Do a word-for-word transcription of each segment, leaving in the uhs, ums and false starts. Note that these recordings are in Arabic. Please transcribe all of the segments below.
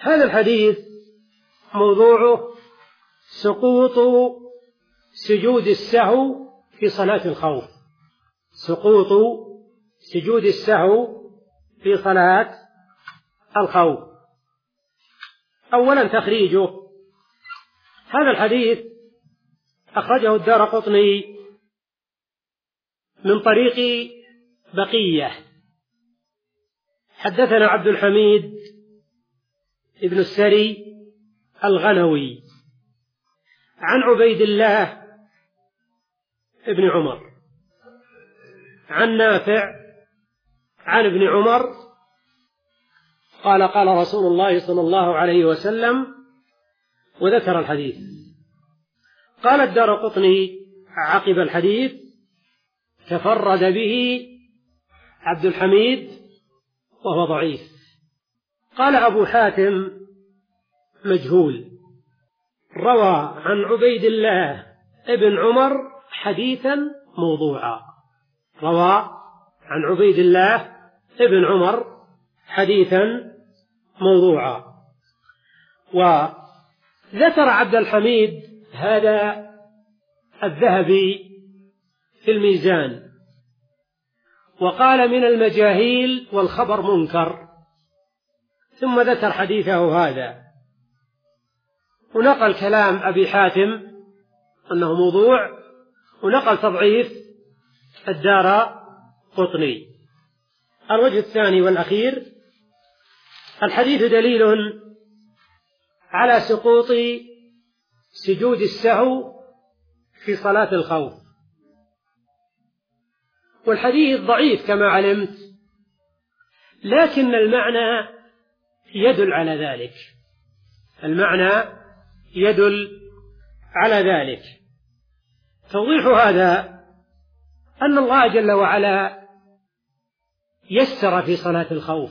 هذا الحديث موضوعه سقوط سجود السهو في صلاة الخوف. سقوط سجود السهو في صلاة الخوف. أولا تخريجه. هذا الحديث أخرجه الدارقطني من طريق بقية. حدثنا عبد الحميد ابن السري الغنوي عن عبيد الله ابن عمر عن نافع عن ابن عمر قال قال رسول الله صلى الله عليه وسلم، وذكر الحديث. قال الدارقطني عقب الحديث: تفرد به عبد الحميد وهو ضعيف. قال أبو حاتم: مجهول. روى عن عبيد الله ابن عمر حديثا موضوعا. روى عن عبيد الله ابن عمر حديثا موضوعا. وذكر عبد الحميد هذا الذهبي في الميزان، وقال من المجاهيل والخبر منكر، ثم ذكر حديثه هذا، ونقل كلام أبي حاتم أنه موضوع، ونقل تضعيف الدارقطني. الوجه الثاني والأخير: الحديث دليل على سقوط سجود السهو في صلاة الخوف، والحديث ضعيف كما علمت، لكن المعنى يدل على ذلك. المعنى يدل على ذلك. توضيح هذا أن الله جل وعلا يسر في صلاة الخوف،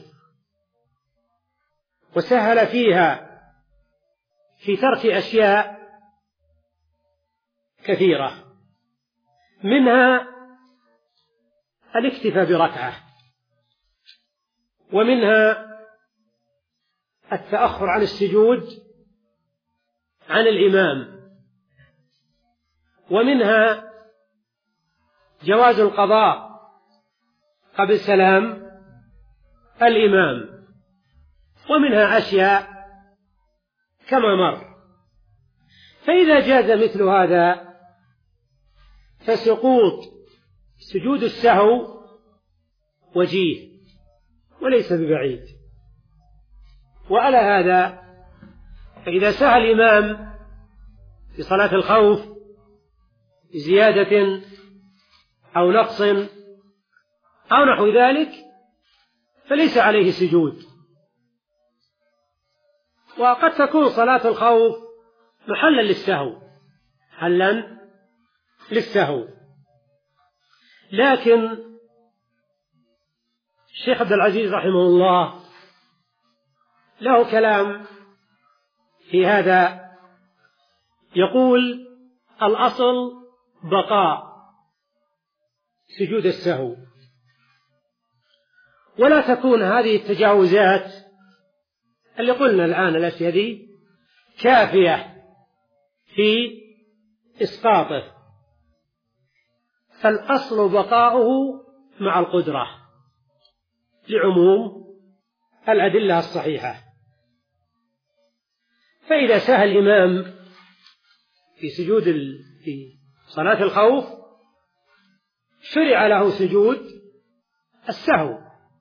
وسهل فيها في ترك أشياء كثيرة، منها الاكتفاء بركعة، ومنها التأخر عن السجود عن الإمام، ومنها جواز القضاء قبل سلام الإمام، ومنها أشياء كما مر. فإذا جاز مثل هذا فسقوط سجود السهو وجيه وليس ببعيد. وعلى هذا فإذا سهى الإمام في صلاة الخوف بزيادة أو نقص أو نحو ذلك فليس عليه سجود. وقد تكون صلاة الخوف محلا للسهو، محلا للسهو، لكن الشيخ عبد العزيز رحمه الله له كلام في هذا، يقول: الأصل بقاء سجود السهو، ولا تكون هذه التجاوزات اللي قلنا الآن الأشياء دي كافية في إسقاطه، فالأصل بقاؤه مع القدرة لعموم الأدلة الصحيحة. فإذا سهى الإمام في سجود في صلاة الخوف شرع له سجود السهو.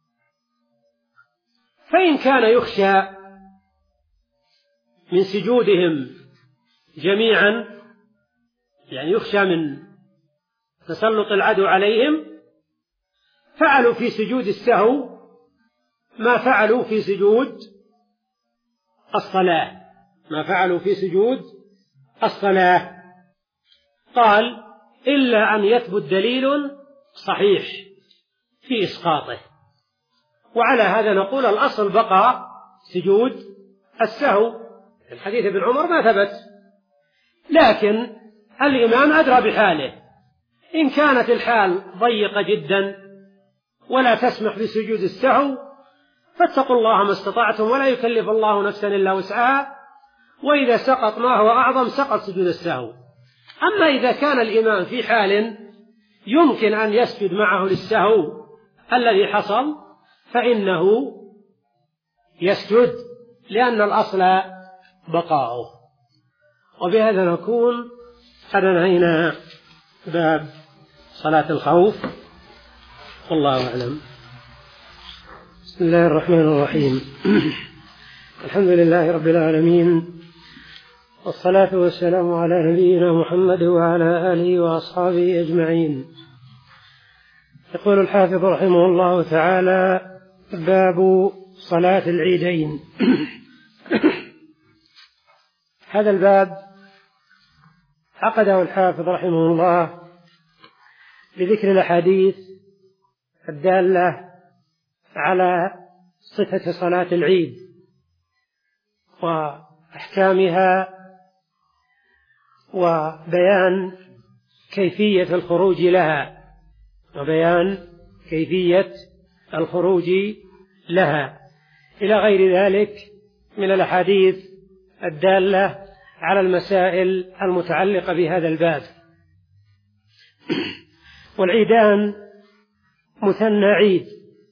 فإن كان يخشى من سجودهم جميعا، يعني يخشى من تسلط العدو عليهم، فعلوا في سجود السهو ما فعلوا في سجود الصلاة، ما فعلوا في سجود الصلاة. قال: إلا أن يثبت دليل صحيح في إسقاطه. وعلى هذا نقول الأصل بقى سجود السهو. الحديث ابن عمر ما ثبت، لكن الإمام أدرى بحاله. إن كانت الحال ضيقة جدا ولا تسمح بسجود السهو، فاتقوا الله ما استطعتم ولا يكلف الله نفسا إلا وسعها، وإذا سقط ما هو أعظم سقط سجود السهو. أما إذا كان الإمام في حال يمكن أن يسجد معه للسهو الذي حصل فإنه يسجد، لأن الأصل بقاؤه. وبهذا نكون قد انهينا باب صلاة الخوف، والله أعلم. بسم الله الرحمن الرحيم. الحمد لله رب العالمين، والصلاة والسلام على نبينا محمد وعلى آله وأصحابه أجمعين. يقول الحافظ رحمه الله تعالى: باب صلاة العيدين. هذا الباب عقده الحافظ رحمه الله بذكر الأحاديث الدالة على صفة صلاة العيد وأحكامها، وبيان كيفية الخروج لها وبيان كيفية الخروج لها إلى غير ذلك من الأحاديث الدالة على المسائل المتعلقة بهذا الباب. والعيدان مثنى عيد،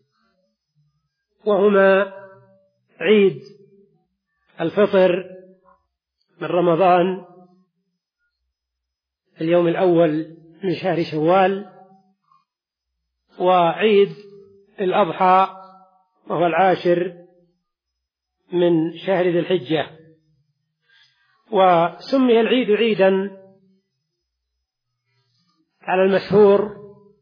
وهما عيد الفطر من رمضان اليوم الأول من شهر شوال، وعيد الأضحى وهو العاشر من شهر ذي الحجة. وسمي العيد عيدا على المشهور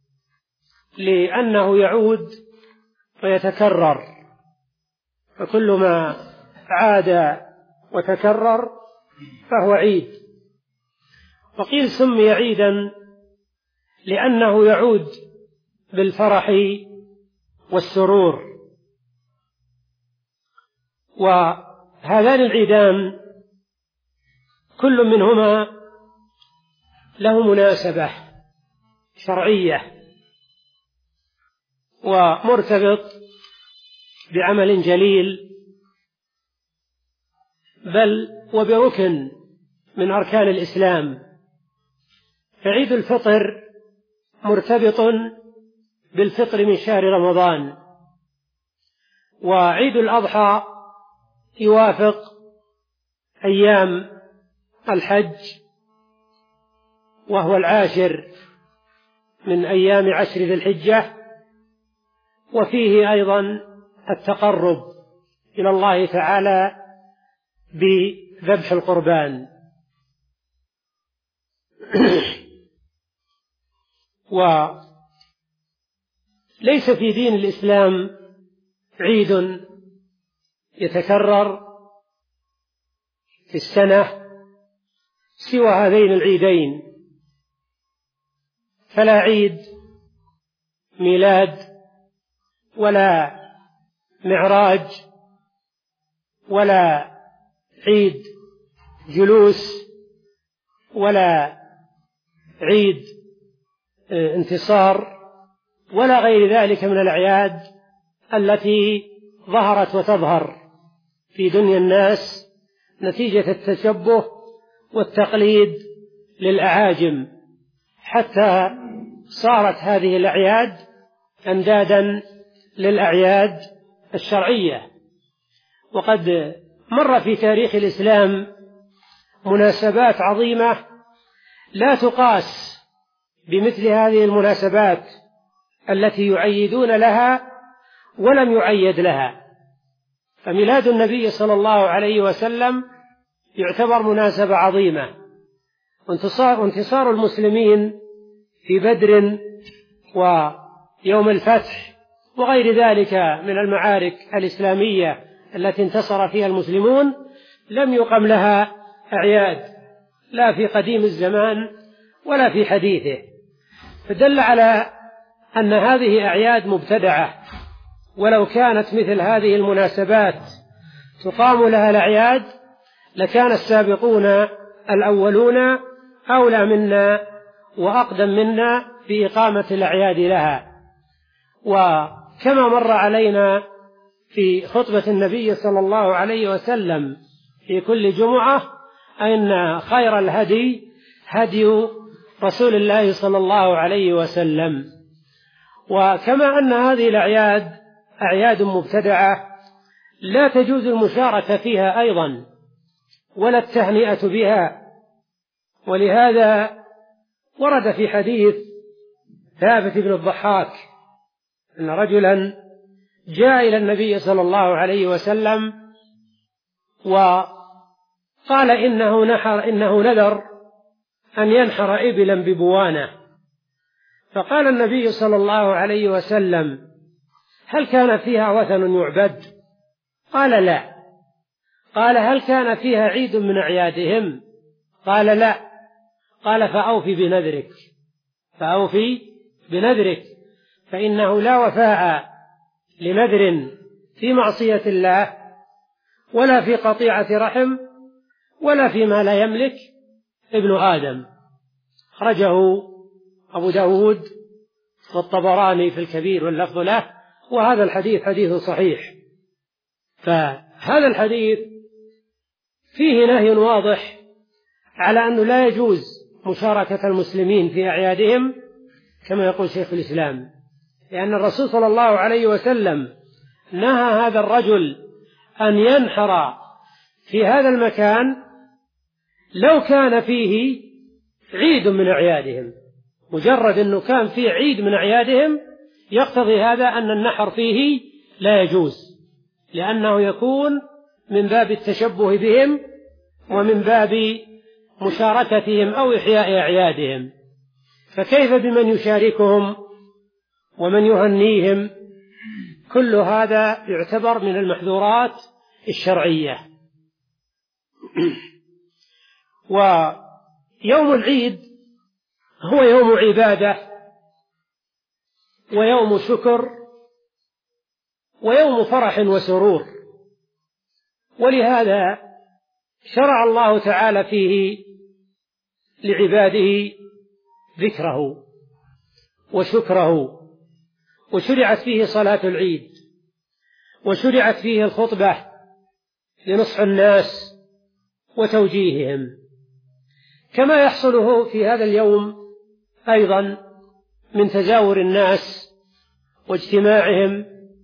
لأنه يعود ويتكرر، فكل ما عاد وتكرر فهو عيد. وقيل سمي عيدا لأنه يعود بالفرح والسرور. وهذان العيدان كل منهما له مناسبة شرعية ومرتبط بعمل جليل، بل وبركن من أركان الإسلام. فعيد الفطر مرتبط بالفطر من شهر رمضان، وعيد الأضحى يوافق أيام الحج وهو العاشر من أيام عشر ذي الحجة، وفيه أيضا التقرب إلى الله تعالى بذبح القربان. وليس في دين الإسلام عيد يتكرر في السنة سوى هذين العيدين، فلا عيد ميلاد ولا معراج ولا عيد جلوس ولا عيد انتصار ولا غير ذلك من الأعياد التي ظهرت وتظهر في دنيا الناس نتيجة التشبه والتقليد للأعاجم، حتى صارت هذه الأعياد أندادا للأعياد الشرعية. وقد مر في تاريخ الإسلام مناسبات عظيمة لا تقاس بمثل هذه المناسبات التي يعيدون لها ولم يعيد لها. فميلاد النبي صلى الله عليه وسلم يعتبر مناسبة عظيمة، وانتصار, وانتصار المسلمين في بدر ويوم الفتح وغير ذلك من المعارك الإسلامية التي انتصر فيها المسلمون لم يقم لها أعياد لا في قديم الزمان ولا في حديثه، فدل على أن هذه أعياد مبتدعة. ولو كانت مثل هذه المناسبات تقام لها الأعياد لكان السابقون الأولون أولى منا وأقدم منا في إقامة الأعياد لها. وكما مر علينا في خطبة النبي صلى الله عليه وسلم في كل جمعة أن خير الهدي هدي رسول الله صلى الله عليه وسلم. وكما أن هذه الأعياد أعياد مبتدعة لا تجوز المشاركة فيها أيضا ولا التهنئة بها، ولهذا ورد في حديث ثابت بن الضحاك أن رجلا جاء إلى النبي صلى الله عليه وسلم وقال إنه نحر إنه نذر أن ينحر إبلا ببوانة، فقال النبي صلى الله عليه وسلم: هل كان فيها وثن يعبد؟ قال: لا. قال: هل كان فيها عيد من أعيادهم؟ قال: لا. قال: فأوفي بنذرك فأوفي بنذرك فإنه لا وفاء لنذر في معصية الله ولا في قطيعة رحم ولا فيما لا يملك ابن آدم. أخرجه أبو داود والطبراني في الكبير واللفظ له، وهذا الحديث حديث صحيح. فهذا الحديث فيه نهي واضح على أنه لا يجوز مشاركة المسلمين في أعيادهم كما يقول شيخ الإسلام، لأن الرسول صلى الله عليه وسلم نهى هذا الرجل أن ينحر في هذا المكان لو كان فيه عيد من أعيادهم. مجرد أنه كان فيه عيد من أعيادهم يقتضي هذا أن النحر فيه لا يجوز، لأنه يكون من باب التشبه بهم ومن باب مشاركتهم أو إحياء أعيادهم. فكيف بمن يشاركهم ومن يهنيهم؟ كل هذا يعتبر من المحظورات الشرعية. ويوم العيد هو يوم عبادة ويوم شكر ويوم فرح وسرور، ولهذا شرع الله تعالى فيه لعباده ذكره وشكره، وشرعت فيه صلاة العيد، وشرعت فيه الخطبة لنصح الناس وتوجيههم، كما يحصله في هذا اليوم أيضا من تزاور الناس واجتماعهم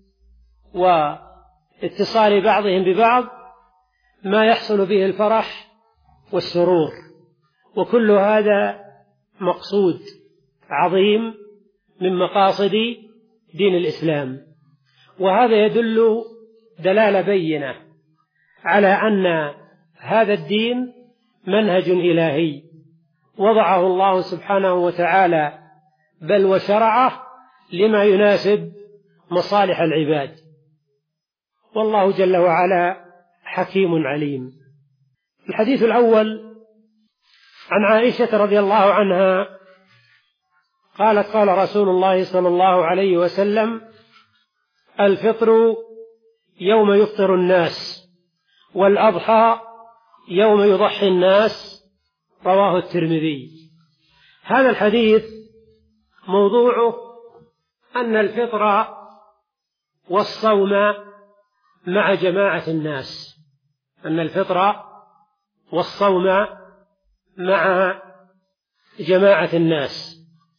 واتصال بعضهم ببعض ما يحصل به الفرح والسرور، وكل هذا مقصود عظيم من مقاصد دين الإسلام. وهذا يدل دلالة بينة على أن هذا الدين منهج إلهي وضعه الله سبحانه وتعالى، بل وشرعه لما يناسب مصالح العباد، والله جل وعلا حكيم عليم. الحديث الأول عن عائشة رضي الله عنها قالت: قال رسول الله صلى الله عليه وسلم: الفطر يوم يفطر الناس، والأضحى يوم يضحي الناس، رواه الترمذي. هذا الحديث موضوعه أن الفطر والصوم مع جماعة الناس، أن الفطر والصوم مع جماعة الناس.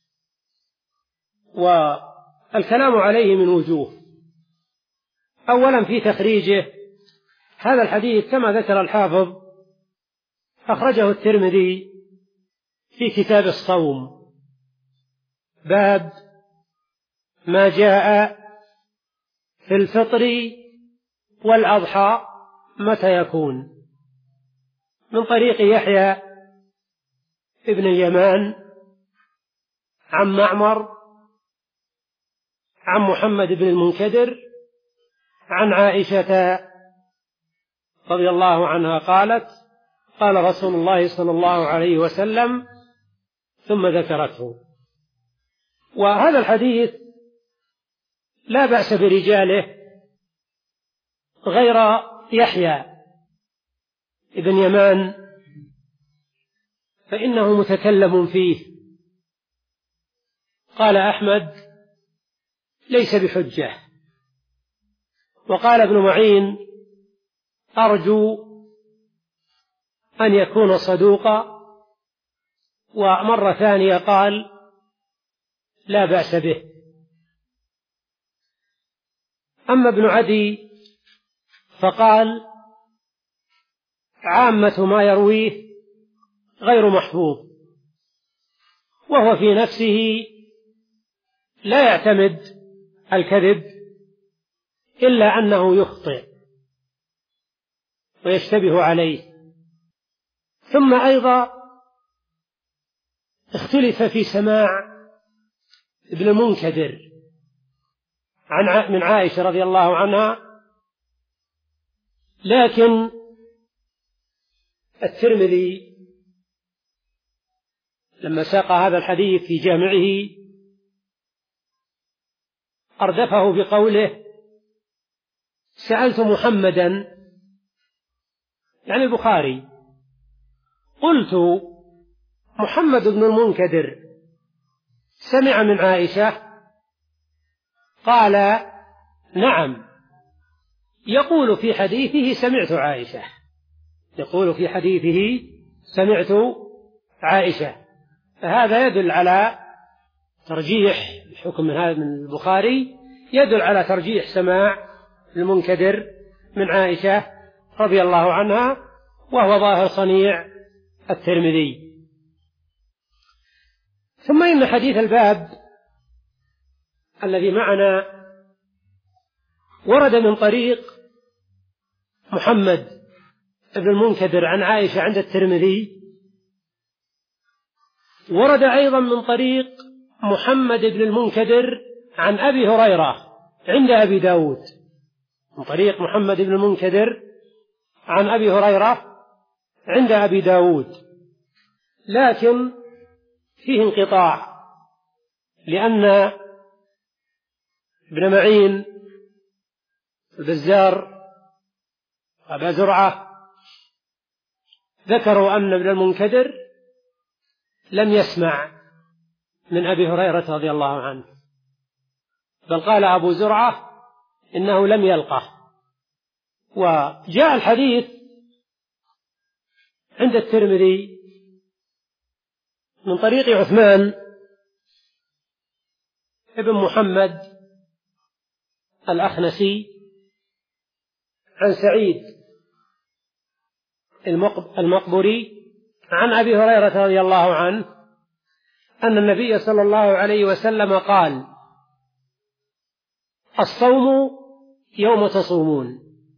والكلام عليه من وجوه: أولا في تخريجه، هذا الحديث كما ذكر الحافظ أخرجه الترمذي في كتاب الصوم، باب ما جاء في الفطر والأضحى متى يكون، من طريق يحيى ابن اليمان عن معمر عن محمد بن المنكدر عن عائشة رضي الله عنها قالت: قال رسول الله صلى الله عليه وسلم، ثم ذكرته. وهذا الحديث لا بأس برجاله غير يحيى ابن يمان فإنه متكلم فيه. قال أحمد: ليس بحجة. وقال ابن معين: أرجو أن يكون صدوقا. ومرة ثانية قال: لا بأس به. أما ابن عدي فقال: عامة ما يرويه غير محفوظ، وهو في نفسه لا يعتمد الكذب إلا أنه يخطئ ويشتبه عليه. ثم أيضا اختلف في سماع ابن المنكدر عن من عائشة رضي الله عنها، لكن الترمذي لما ساق هذا الحديث في جامعه أردفه بقوله: سألت محمدا، يعني البخاري، قلت: محمد بن المنكدر سمع من عائشة؟ قال: نعم، يقول في حديثه سمعت عائشة، يقول في حديثه سمعت عائشة. فهذا يدل على ترجيح الحكم من هذا من البخاري، يدل على ترجيح سماع المنكدر من عائشة رضي الله عنها، وهو ظاهر صنيع الترمذي. ثم إن حديث الباب الذي معنا ورد من طريق محمد بن المنكدر عن عائشة عند الترمذي، ورد أيضا من طريق محمد بن المنكدر عن أبي هريرة عند أبي داود، من طريق محمد بن المنكدر عن أبي هريرة عند أبي داود، لكن فيه انقطاع، لأن ابن معين البزار وأبا زرعة ذكروا أن ابن المنكدر لم يسمع من أبي هريرة رضي الله عنه، بل قال أبو زرعة إنه لم يلقه. وجاء الحديث عند الترمذي من طريق عثمان ابن محمد الأخنسي عن سعيد المقبري عن أبي هريرة رضي الله عنه أن النبي صلى الله عليه وسلم قال: الصوم يوم تصومون،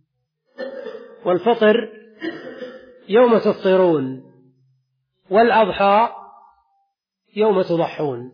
والفطر يوم تفطرون، والأضحى يوم تضحون.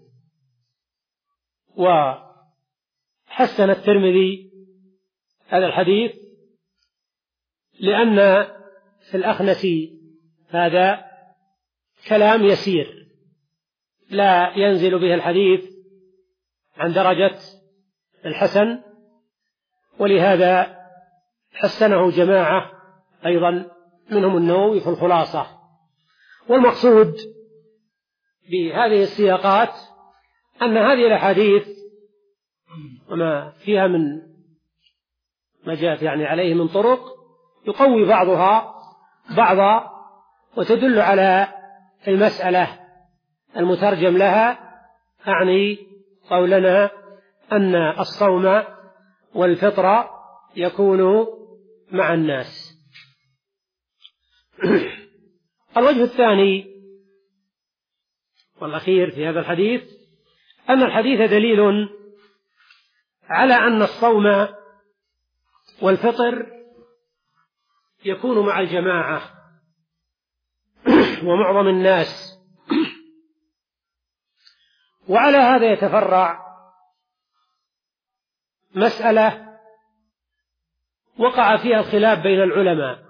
وحسن الترمذي هذا الحديث لأن في الأخنسي هذا كلام يسير لا ينزل به الحديث عن درجة الحسن، ولهذا حسنه جماعة أيضا منهم النووي في الخلاصة. والمقصود بهذه السياقات أن هذه الأحاديث وما فيها من ما جاءت يعني عليه من طرق يقوي بعضها بعضا، وتدل على المسألة المترجم لها، أعني قولنا أن الصوم والفطر يكون مع الناس. الوجه الثاني والأخير في هذا الحديث أن الحديث دليل على أن الصوم والفطر يكون مع الجماعة ومعظم الناس. وعلى هذا يتفرع مسألة وقع فيها الخلاف بين العلماء،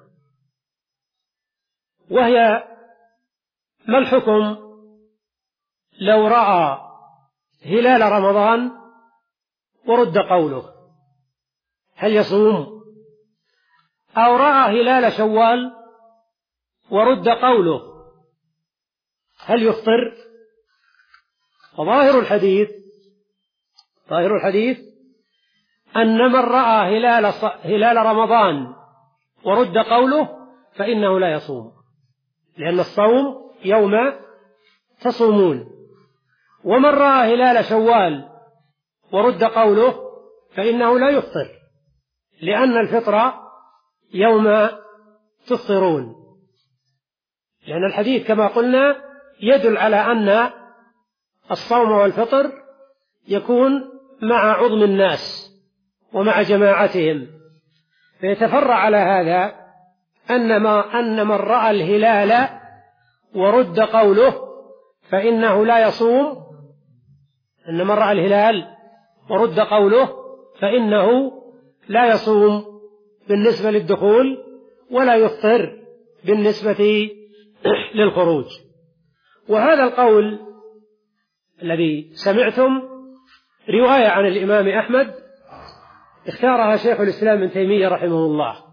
وهي: ما الحكم لو رأى هلال رمضان ورد قوله؟ هل يصوم؟ أو رأى هلال شوال ورد قوله، هل يفطر؟ وظاهر الحديث ظاهر الحديث أن من رأى هلال, هلال رمضان ورد قوله فإنه لا يصوم، لأن الصوم يوم تصومون. ومن رأى هلال شوال ورد قوله فإنه لا يفطر، لأن الفطر يوم تفطرون، لأن الحديث كما قلنا يدل على أن الصوم والفطر يكون مع عظم الناس ومع جماعتهم. فيتفرع على هذا أن ما أن من رأى الهلال ورد قوله فإنه لا يصوم، أن من رأى الهلال ورد قوله فإنه لا يصوم بالنسبة للدخول ولا يفطر بالنسبة للخروج. وهذا القول الذي سمعتم رواية عن الإمام أحمد اختارها شيخ الإسلام ابن تيمية رحمه الله،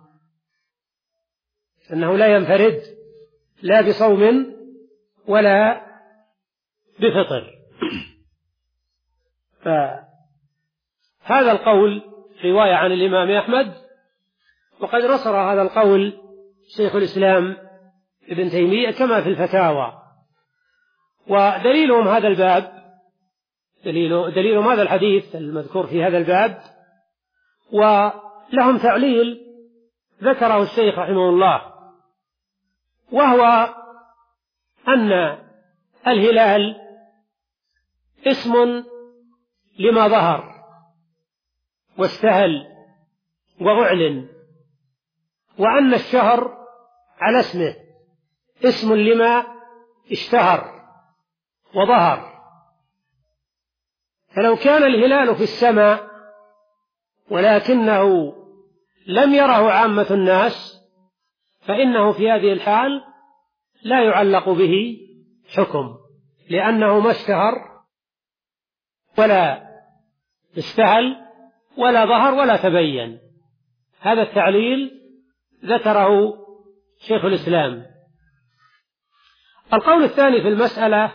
أنه لا ينفرد لا بصوم ولا بفطر. فهذا القول رواية عن الإمام أحمد، وقد نصر هذا القول شيخ الإسلام ابن تيمية كما في الفتاوى. ودليلهم هذا الباب دليل دليلهم هذا الحديث المذكور في هذا الباب، ولهم تعليل ذكره الشيخ رحمه الله، وهو أن الهلال اسم لما ظهر واستهل وأعلن، وأن الشهر على اسمه اسم لما اشتهر وظهر. فلو كان الهلال في السماء ولكنه لم يره عامة الناس فإنه في هذه الحال لا يعلق به حكم، لأنه ما اشتهر ولا استهل ولا ظهر ولا تبين. هذا التعليل ذكره شيخ الإسلام. القول الثاني في المسألة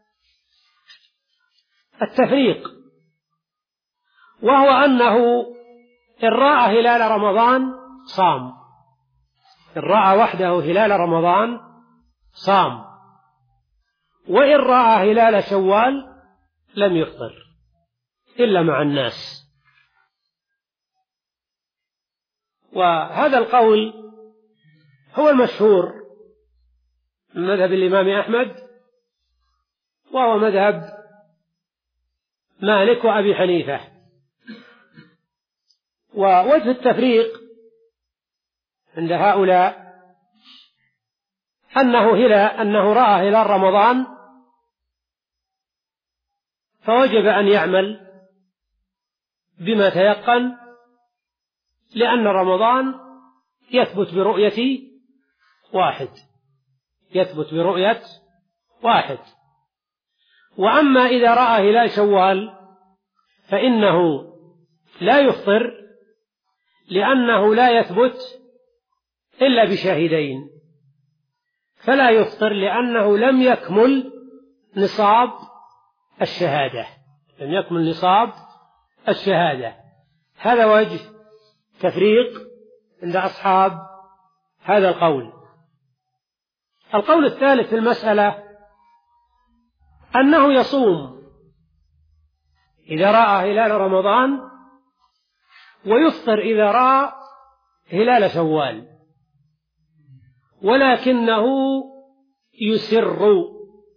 التفريق، وهو أنه إن رأى هلال رمضان صام، إن رأى وحده هلال رمضان صام، وإن رأى هلال شوال لم يفطر إلا مع الناس. وهذا القول هو المشهور من مذهب الإمام أحمد، وهو مذهب مالك وأبي حنيفة. ووجه التفريق عند هؤلاء أنه هلال أنه رأى هلال رمضان فوجب أن يعمل بما تيقن، لأن رمضان يثبت برؤية واحد يثبت برؤية واحد. وأما إذا رأى هلال شوال فإنه لا يفطر، لأنه لا يثبت إلا بشاهدين، فلا يفطر لأنه لم يكمل نصاب الشهادة لم يكمل نصاب الشهادة. هذا وجه تفريق عند أصحاب هذا القول. القول الثالث في المسألة أنه يصوم إذا رأى هلال رمضان، ويفطر إذا رأى هلال شوال، ولكنه يسر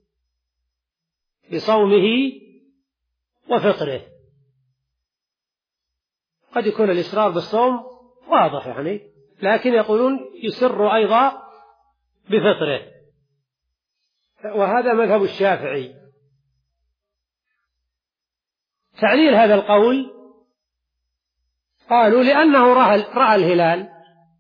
بصومه وفطره. قد يكون الإسرار بالصوم واضح يعني، لكن يقولون يسر أيضا بفطره، وهذا مذهب الشافعي. تعليل هذا القول قالوا لأنه رأى الهلال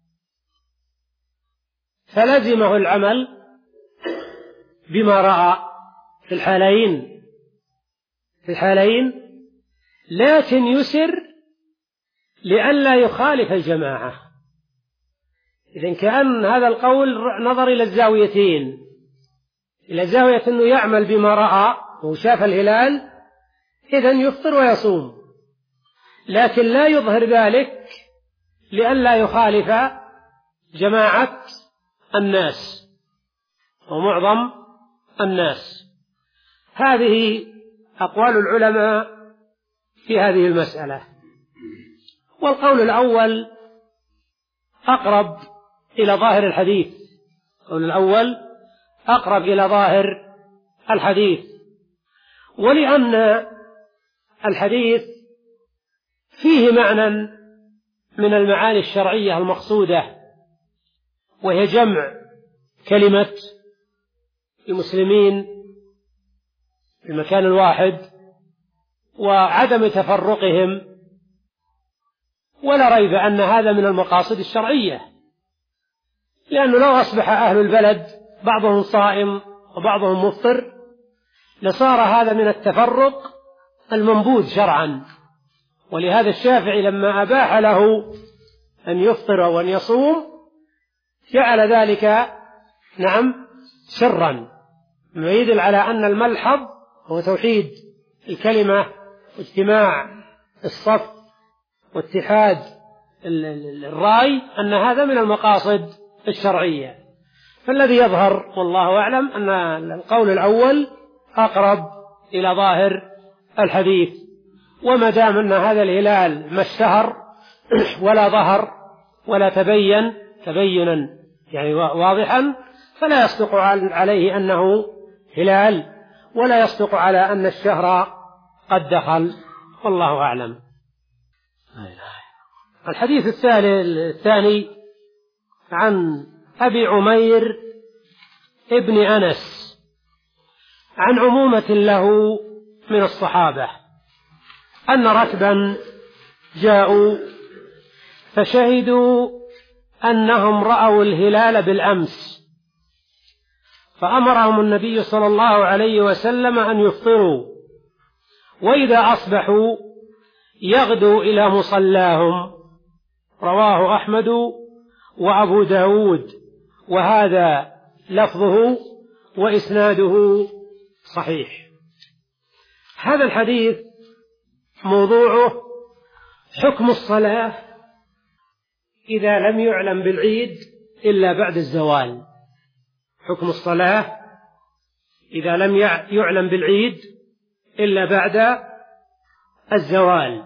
فلزمه العمل بما رأى في الحالين في الحالين لكن يسر لئلا يخالف الجماعة. إذن كأن هذا القول نظر إلى الزاويتين، إلى زاوية أنه يعمل بما رأى وشاف الهلال إذن يفطر ويصوم، لكن لا يظهر ذلك لئلا يخالف جماعة الناس ومعظم الناس. هذه أقوال العلماء في هذه المسألة. والقول الأول أقرب إلى ظاهر الحديث، القول الأول أقرب إلى ظاهر الحديث، ولأن الحديث فيه معنى من المعاني الشرعية المقصودة، وهي جمع كلمة المسلمين في المكان الواحد وعدم تفرقهم، ولا ريب أن هذا من المقاصد الشرعية، لأنه لو أصبح أهل البلد بعضهم صائم وبعضهم مفطر لصار هذا من التفرق المنبوذ شرعا. ولهذا الشافعي لما أباح له أن يفطر وأن يصوم جعل ذلك نعم سرا، ما يدل على أن الملحظ هو توحيد الكلمة واجتماع الصف واتحاد الرأي، أن هذا من المقاصد الشرعية. فالذي يظهر والله أعلم أن القول الأول أقرب إلى ظاهر الحديث، وما دام أن هذا الهلال ما اشتهر ولا ظهر ولا تبين تبينا يعني واضحا فلا يصدق عليه أنه هلال، ولا يصدق على أن الشهر قد دخل، والله أعلم. الحديث الثاني عن أبي عمير ابن أنس عن عمومة له من الصحابة أن ركبا جاءوا فشهدوا أنهم رأوا الهلال بالأمس، فأمرهم النبي صلى الله عليه وسلم أن يفطروا، وإذا أصبحوا يغدوا إلى مصلاهم. رواه أحمد وأبو داود، وهذا لفظه وإسناده صحيح. هذا الحديث موضوعه حكم الصلاة إذا لم يعلم بالعيد إلا بعد الزوال. حكم الصلاة إذا لم يعلم بالعيد إلا بعد الزوال.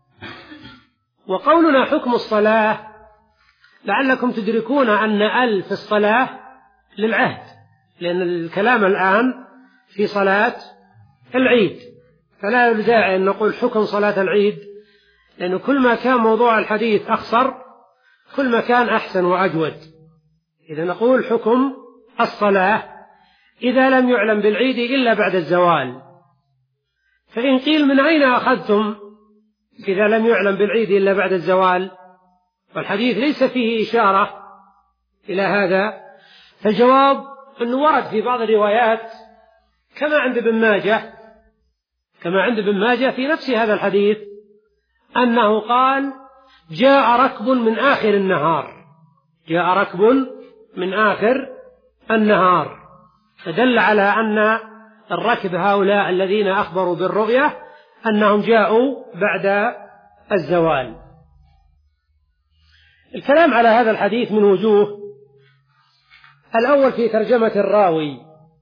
وقولنا حكم الصلاة لعلكم تدركون أن ال في الصلاة للعهد، لأن الكلام الآن في صلاة العيد، فلا داعي أن نقول حكم صلاة العيد، لأنه كل ما كان موضوع الحديث أخصر كل ما كان أحسن وأجود. إذا نقول حكم الصلاة إذا لم يعلم بالعيد إلا بعد الزوال. فإن قيل من أين أخذتم إذا لم يعلم بالعيد إلا بعد الزوال، والحديث ليس فيه إشارة إلى هذا، فالجواب أنه ورد في بعض الروايات كما عند ابن ماجه كما عند ابن ماجه في نفس هذا الحديث أنه قال جاء ركب من آخر النهار جاء ركب من آخر النهار فدل على أن الركب هؤلاء الذين أخبروا بالرؤية أنهم جاءوا بعد الزوال. الكلام على هذا الحديث من وجوه. الأول في ترجمة الراوي،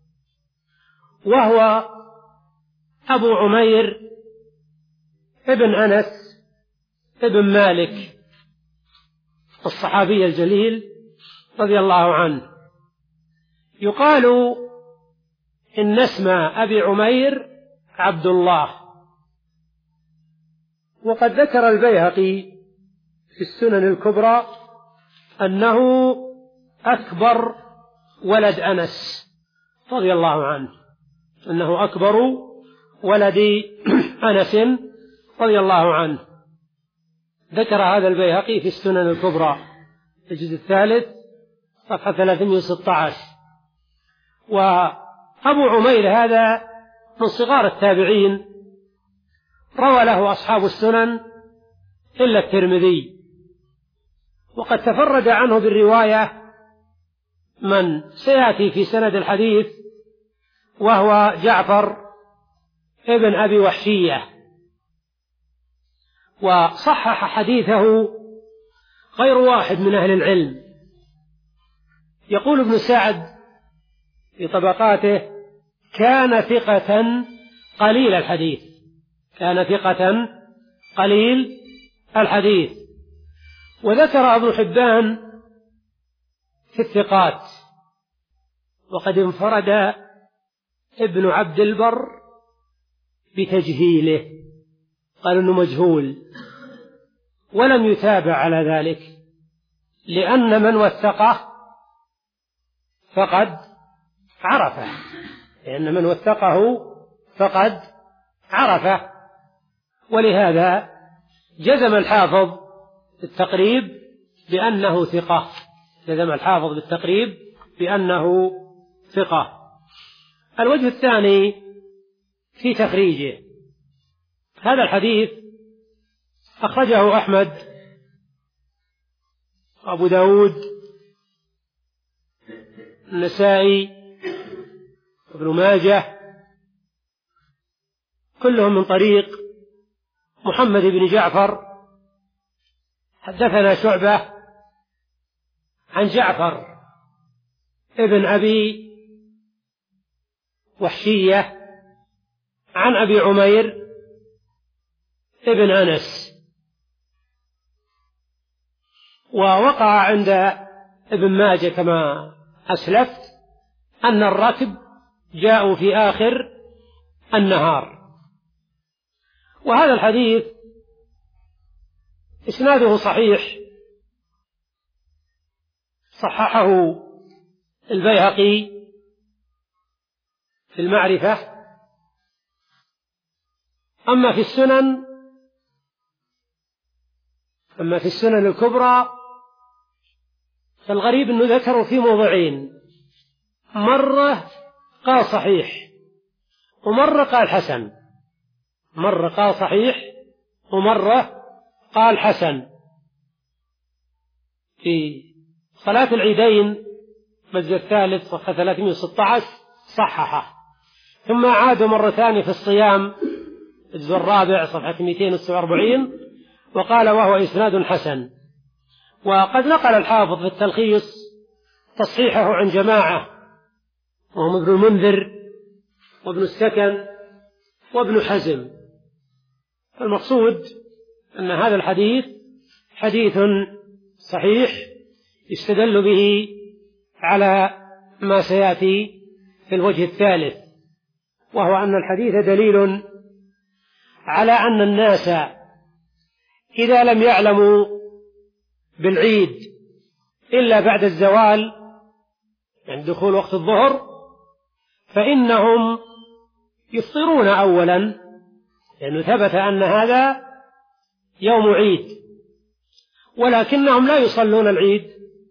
وهو أبو عمير ابن أنس ابن مالك الصحابي الجليل رضي الله عنه. يقال إن اسم أبي عمير عبد الله، وقد ذكر البيهقي في السنن الكبرى أنه أكبر ولد أنس رضي الله عنه أنه أكبر ولد أنس رضي الله عنه. ذكر هذا البيهقي في السنن الكبرى الجزء الثالث صفحة ثلاثمائة وستة عشر. وأبو عمير هذا من صغار التابعين، روى له أصحاب السنن إلا الترمذي، وقد تفرد عنه بالرواية من سيأتي في سند الحديث وهو جعفر ابن أبي وحشية. وصحح حديثه غير واحد من أهل العلم. يقول ابن سعد في طبقاته: كان ثقة قليل الحديث، كان ثقة قليل الحديث. وذكر ابن حبان في الثقات، وقد انفرد ابن عبد البر بتجهيله، قال انه مجهول، ولم يتابع على ذلك، لأن من وثقه فقد عرفه، لأن من وثقه فقد عرفه. ولهذا جزم الحافظ بالتقريب بأنه ثقة، جزم الحافظ بالتقريب بأنه ثقة. الوجه الثاني في تخريجه: هذا الحديث أخرجه أحمد وأبو داود النسائي وابن ماجه، كلهم من طريق محمد بن جعفر. حدثنا شعبة عن جعفر ابن أبي وحشية عن أبي عمير ابن أنس. ووقع عند ابن ماجه كما أسلفت أن الركب جاءوا في آخر النهار. وهذا الحديث إسناده صحيح، صححه البيهقي في المعرفة. أما في السنن أما في السنن الكبرى فالغريب أنه ذكروا في موضعين: مرة قال صحيح ومرة قال حسن، مرة قال صحيح ومرة قال حسن. في صلاة العيدين المجلس الثالث صفحة ثلاثمائة وستة عشر صححه، ثم عاد مرة ثانية في الصيام الجزء الرابع صفحة مئتين وتسعة وأربعين وقال وهو إسناد حسن. وقد نقل الحافظ في التلخيص تصحيحه عن جماعة، وهم ابن المنذر وابن السكن وابن حزم. المقصود أن هذا الحديث حديث صحيح يستدل به على ما سيأتي في الوجه الثالث، وهو أن الحديث دليل على أن الناس إذا لم يعلموا بالعيد إلا بعد الزوال عند دخول وقت الظهر فإنهم يفطرون أولا، لأنه ثبت أن هذا يوم عيد، ولكنهم لا يصلون العيد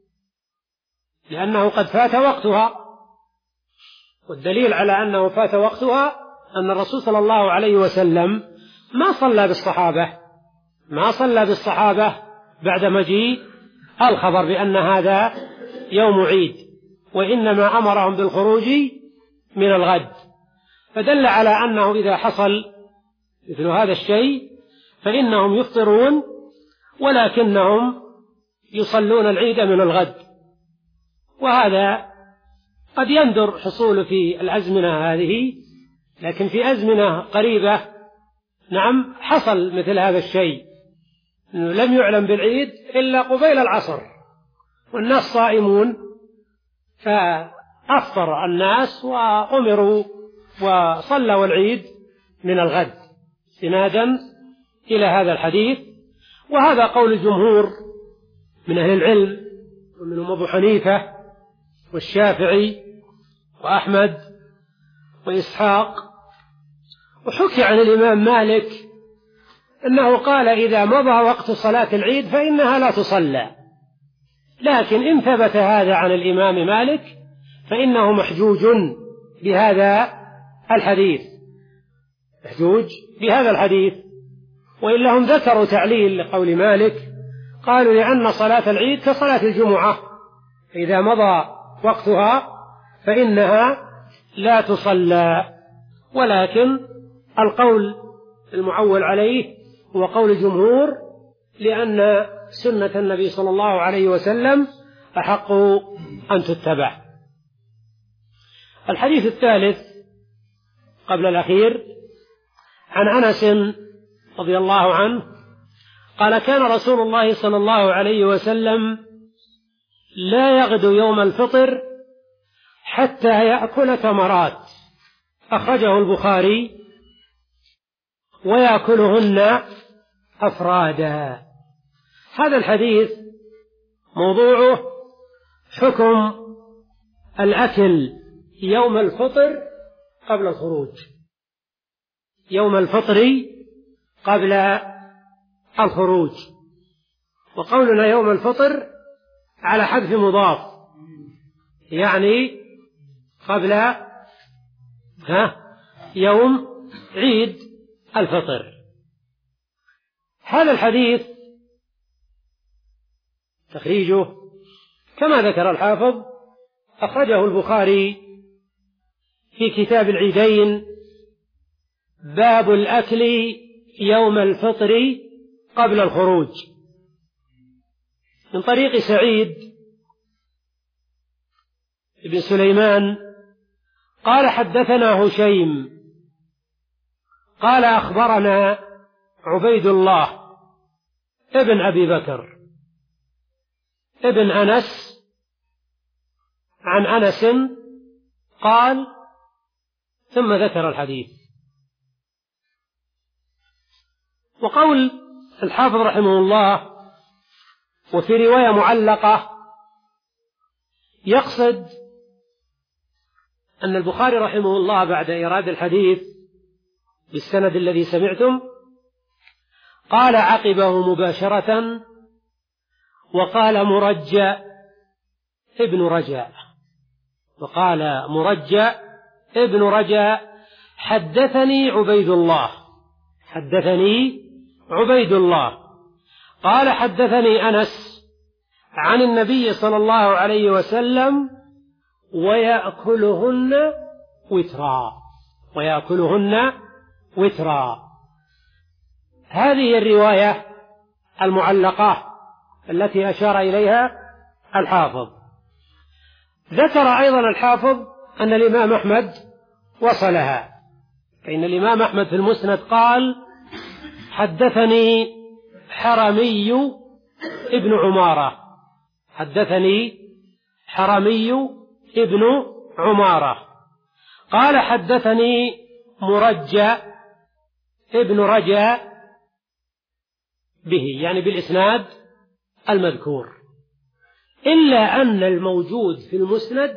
لأنه قد فات وقتها. والدليل على أنه فات وقتها أن الرسول صلى الله عليه وسلم ما صلى بالصحابة ما صلى بالصحابة بعد مجيء الخبر بأن هذا يوم عيد، وإنما أمرهم بالخروج من الغد. فدل على أنه إذا حصل مثل هذا الشيء فإنهم يفطرون، ولكنهم يصلون العيد من الغد. وهذا قد يندر حصوله في الأزمنة هذه، لكن في أزمنة قريبة نعم حصل مثل هذا الشيء، إنه لم يعلم بالعيد إلا قبيل العصر والناس صائمون، فأفطر الناس وأمروا وصلوا العيد من الغد استنادا إلى هذا الحديث. وهذا قول الجمهور من أهل العلم، ومنهم أبو حنيفة والشافعي وأحمد وإسحاق. وحكي عن الإمام مالك أنه قال إذا مضى وقت صلاة العيد فإنها لا تصلى، لكن إن ثبت هذا عن الإمام مالك فإنه محجوج بهذا الحديث محجوج بهذا الحديث. وإلا هم ذكروا تعليل لقول مالك، قالوا لأن صلاة العيد كصلاة الجمعة، إذا مضى وقتها فإنها لا تصلى. ولكن القول المعول عليه وقول الجمهور، لأن سنة النبي صلى الله عليه وسلم أحق أن تتبع. الحديث الثالث قبل الأخير عن أنس رضي الله عنه قال: كان رسول الله صلى الله عليه وسلم لا يغدو يوم الفطر حتى يأكل تمرات، أخرجه البخاري، ويأكلهن أفرادا. هذا الحديث موضوعه حكم الأكل يوم الفطر قبل الخروج، يوم الفطر قبل الخروج. وقولنا يوم الفطر على حذف مضاف، يعني قبل ها يوم عيد الفطر. هذا الحديث تخريجه كما ذكر الحافظ، أخرجه البخاري في كتاب العيدين، باب الأكل يوم الفطر قبل الخروج، من طريق سعيد بن سليمان قال: حدثنا هشيم قال: أخبرنا عبيد الله ابن أبي بكر ابن أنس عن أنس قال، ثم ذكر الحديث. وقول الحافظ رحمه الله: وفي رواية معلقة، يقصد أن البخاري رحمه الله بعد إيراد الحديث بالسند الذي سمعتم قال عقبه مباشرة وقال مرجع ابن رجاء وقال مرجع ابن رجاء حدثني عبيد الله حدثني عبيد الله قال حدثني أنس عن النبي صلى الله عليه وسلم ويأكلهن وترا ويأكلهن وترا. هذه الرواية المعلقة التي أشار إليها الحافظ. ذكر أيضا الحافظ أن الإمام أحمد وصلها، فإن الإمام أحمد في المسند قال حدثني حرمي ابن عمارة حدثني حرمي ابن عمارة قال حدثني مرجع ابن رجاء به، يعني بالإسناد المذكور، إلا أن الموجود في المسند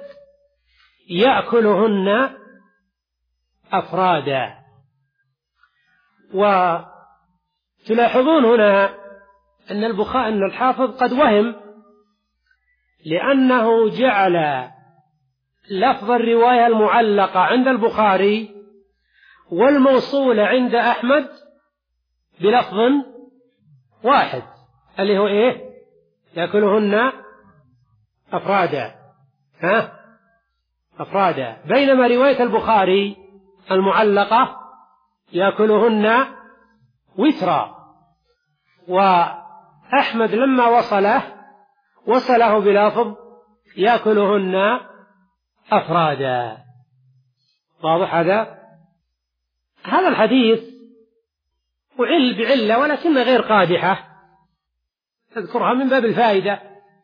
يأكلهن أفرادا. وتلاحظون هنا أن البخاري أن الحافظ قد وهم، لأنه جعل لفظ الرواية المعلقة عند البخاري والموصول عند أحمد بلفظ واحد اللي هو إيه؟ يأكلهن أفرادا ها أفرادا، بينما رواية البخاري المعلقة يأكلهن وترا. وأحمد لما وصله وصله بلفظ يأكلهن أفرادا. واضح هذا؟ هذا الحديث وعل بعلة ولكن غير قادحة، تذكرها من باب الفائدة.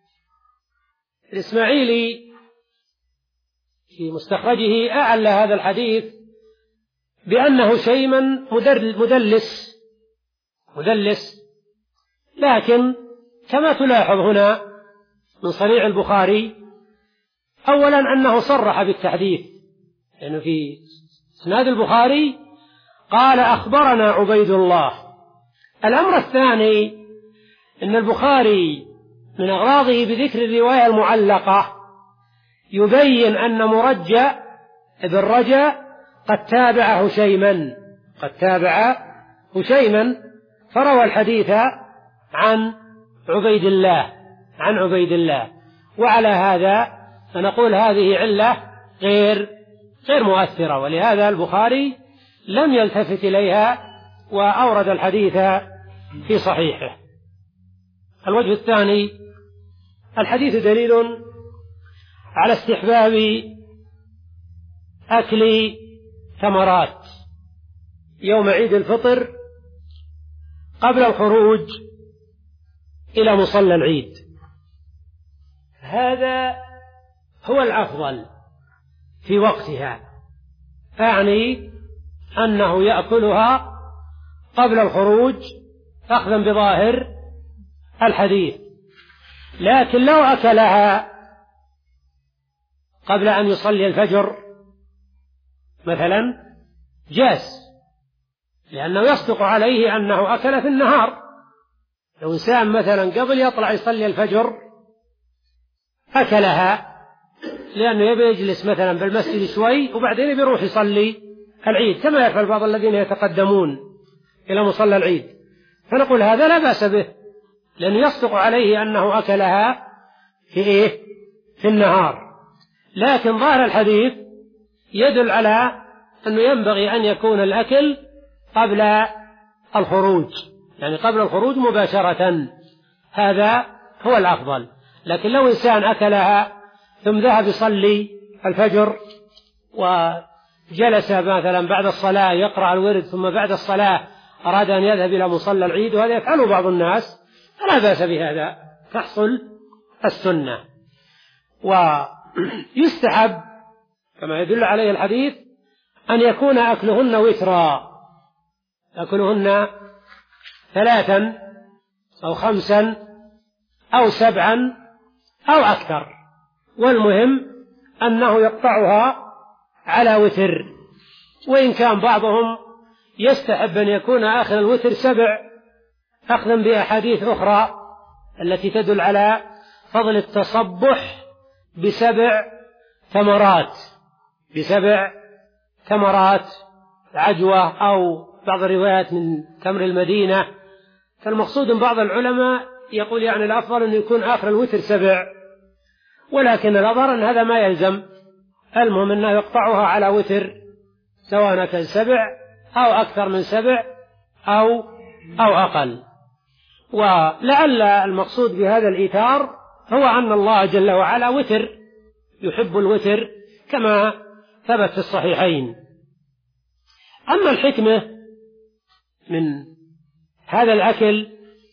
الإسماعيلي في مستخرجه أعل هذا الحديث بأنه شيما مدلس مدلس لكن كما تلاحظ هنا من صنيع البخاري، أولا أنه صرح بالتحديث، لأنه يعني في إسناد البخاري قال أخبرنا عبيد الله. الأمر الثاني أن البخاري من أغراضه بذكر الرواية المعلقة يبين أن مرجع ابن رجاء قد تابع هشيما قد تابع هشيما فروى الحديث عن عبيد الله عن عبيد الله وعلى هذا فنقول هذه علة غير غير مؤثرة، ولهذا البخاري لم يلتفت إليها وأورد الحديث في صحيحه. الوجه الثاني: الحديث دليل على استحباب أكل ثمرات يوم عيد الفطر قبل الخروج إلى مصلى العيد. هذا هو الأفضل في وقتها، أعني أنه يأكلها قبل الخروج أخذا بظاهر الحديث. لكن لو أكلها قبل أن يصلي الفجر مثلا جاز، لأنه يصدق عليه أنه أكل في النهار. لو إنسان مثلا قبل يطلع يصلي الفجر أكلها لأنه يبي يجلس مثلا بالمسجد شوي وبعدين بيروح يصلي العيد، كما يفعل بعض الذين يتقدمون إلى مصلى العيد، فنقول هذا لا بأس به، لأنه يصدق عليه أنه أكلها في إيه؟ في النهار. لكن ظاهر الحديث يدل على أنه ينبغي أن يكون الأكل قبل الخروج، يعني قبل الخروج مباشرة، هذا هو الأفضل. لكن لو إنسان أكلها ثم ذهب يصلي الفجر وجلس مثلا بعد الصلاة يقرأ الورد، ثم بعد الصلاة أراد أن يذهب إلى مصلى العيد، وهذا يفعله بعض الناس، فلا بأس بهذا، تحصل السنة. ويستحب كما يدل عليه الحديث أن يكون أكلهن وترا، أكلهن ثلاثا أو خمسا أو سبعا أو أكثر، والمهم أنه يقطعها على وتر. وإن كان بعضهم يستحب أن يكون آخر الوتر سبع، أخذا بأحاديث أخرى التي تدل على فضل التصبح بسبع ثمرات، بسبع ثمرات عجوة، أو بعض الروايات من تمر المدينة. فالمقصود من بعض العلماء يقول يعني الأفضل أن يكون آخر الوتر سبع، ولكن الأظهر أن هذا ما يلزم، المهم أنه يقطعها على وتر، سواء كان سبع أو أكثر من سبع أو أو أقل. ولعل المقصود بهذا الإيثار هو أن الله جل وعلا وتر، يحب الوتر كما ثبت في الصحيحين. أما الحكمة من هذا الأكل،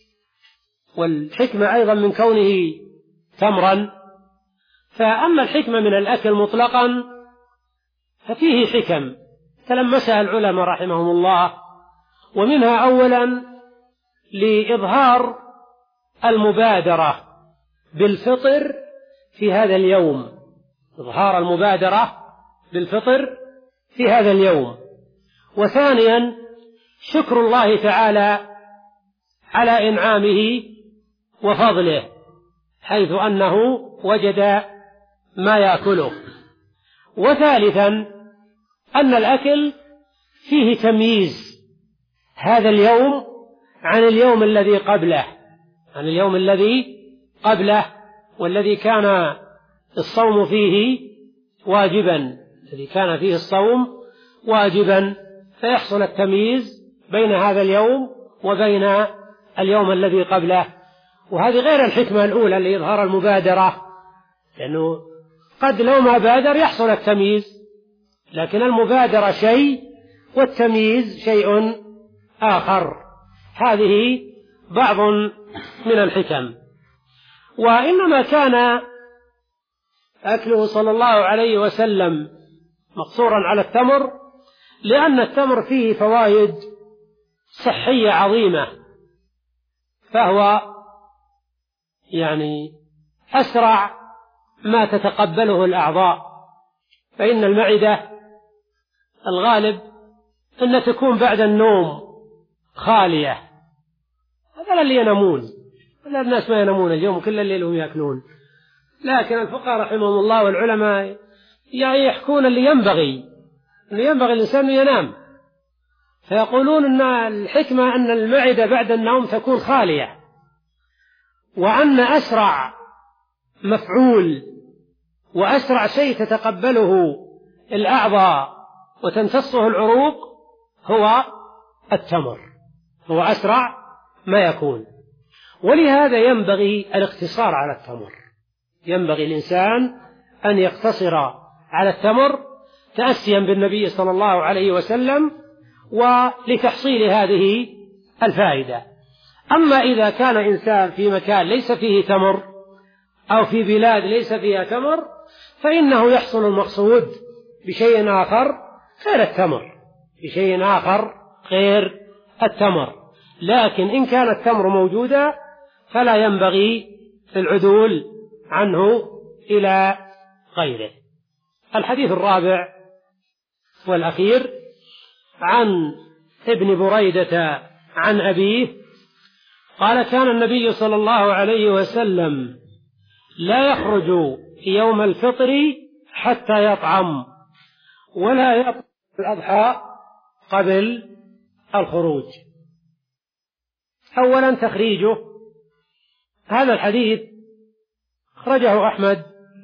والحكمة أيضا من كونه تمرا، فأما الحكمة من الأكل مطلقا ففيه حكم تلمسها العلماء رحمهم الله، ومنها أولا لإظهار المبادرة بالفطر في هذا اليوم، إظهار المبادرة بالفطر في هذا اليوم. وثانيا شكر الله تعالى على إنعامه وفضله، حيث أنه وجد ما يأكله. وثالثا أن الأكل فيه تمييز هذا اليوم عن اليوم الذي قبله، عن اليوم الذي قبله والذي كان الصوم فيه واجبا، الذي كان فيه الصوم واجبا، فيحصل التمييز بين هذا اليوم وبين اليوم الذي قبله. وهذه غير الحكمة الأولى لإظهار المبادرة، لأنه قد لو ما بادر يحصل التمييز، لكن المبادرة شيء والتمييز شيء آخر. هذه بعض من الحكم. وإنما كان أكله صلى الله عليه وسلم مقصورا على التمر، لأن التمر فيه فوائد صحية عظيمة، فهو يعني أسرع ما تتقبله الأعضاء، فإن المعدة الغالب أن تكون بعد النوم خالية، هذا اللي ينامون، ولا الناس ما ينامون اليوم كل الليل هم يأكلون، لكن الفقهاء رحمهم الله والعلماء يعني يحكون اللي ينبغي اللي ينبغي الإنسان ينام، فيقولون أن الحكمة أن المعدة بعد النوم تكون خالية، وأن أسرع مفعول وأسرع شيء تتقبله الأعضاء وتمتصه العروق هو التمر، هو أسرع ما يكون. ولهذا ينبغي الاقتصار على التمر، ينبغي الإنسان أن يقتصر على التمر تأسيا بالنبي صلى الله عليه وسلم ولتحصيل هذه الفائدة. أما إذا كان إنسان في مكان ليس فيه تمر أو في بلاد ليس فيها تمر فإنه يحصل المقصود بشيء آخر غير التمر، بشيء آخر غير التمر. لكن إن كان التمر موجودا فلا ينبغي العدول عنه إلى غيره. الحديث الرابع والأخير عن ابن بريدة عن أبيه قال: كان النبي صلى الله عليه وسلم لا يخرج في يوم الفطر حتى يطعم ولا يقضي الأضحى قبل الخروج. أولا تخريجه، هذا الحديث أخرجه أحمد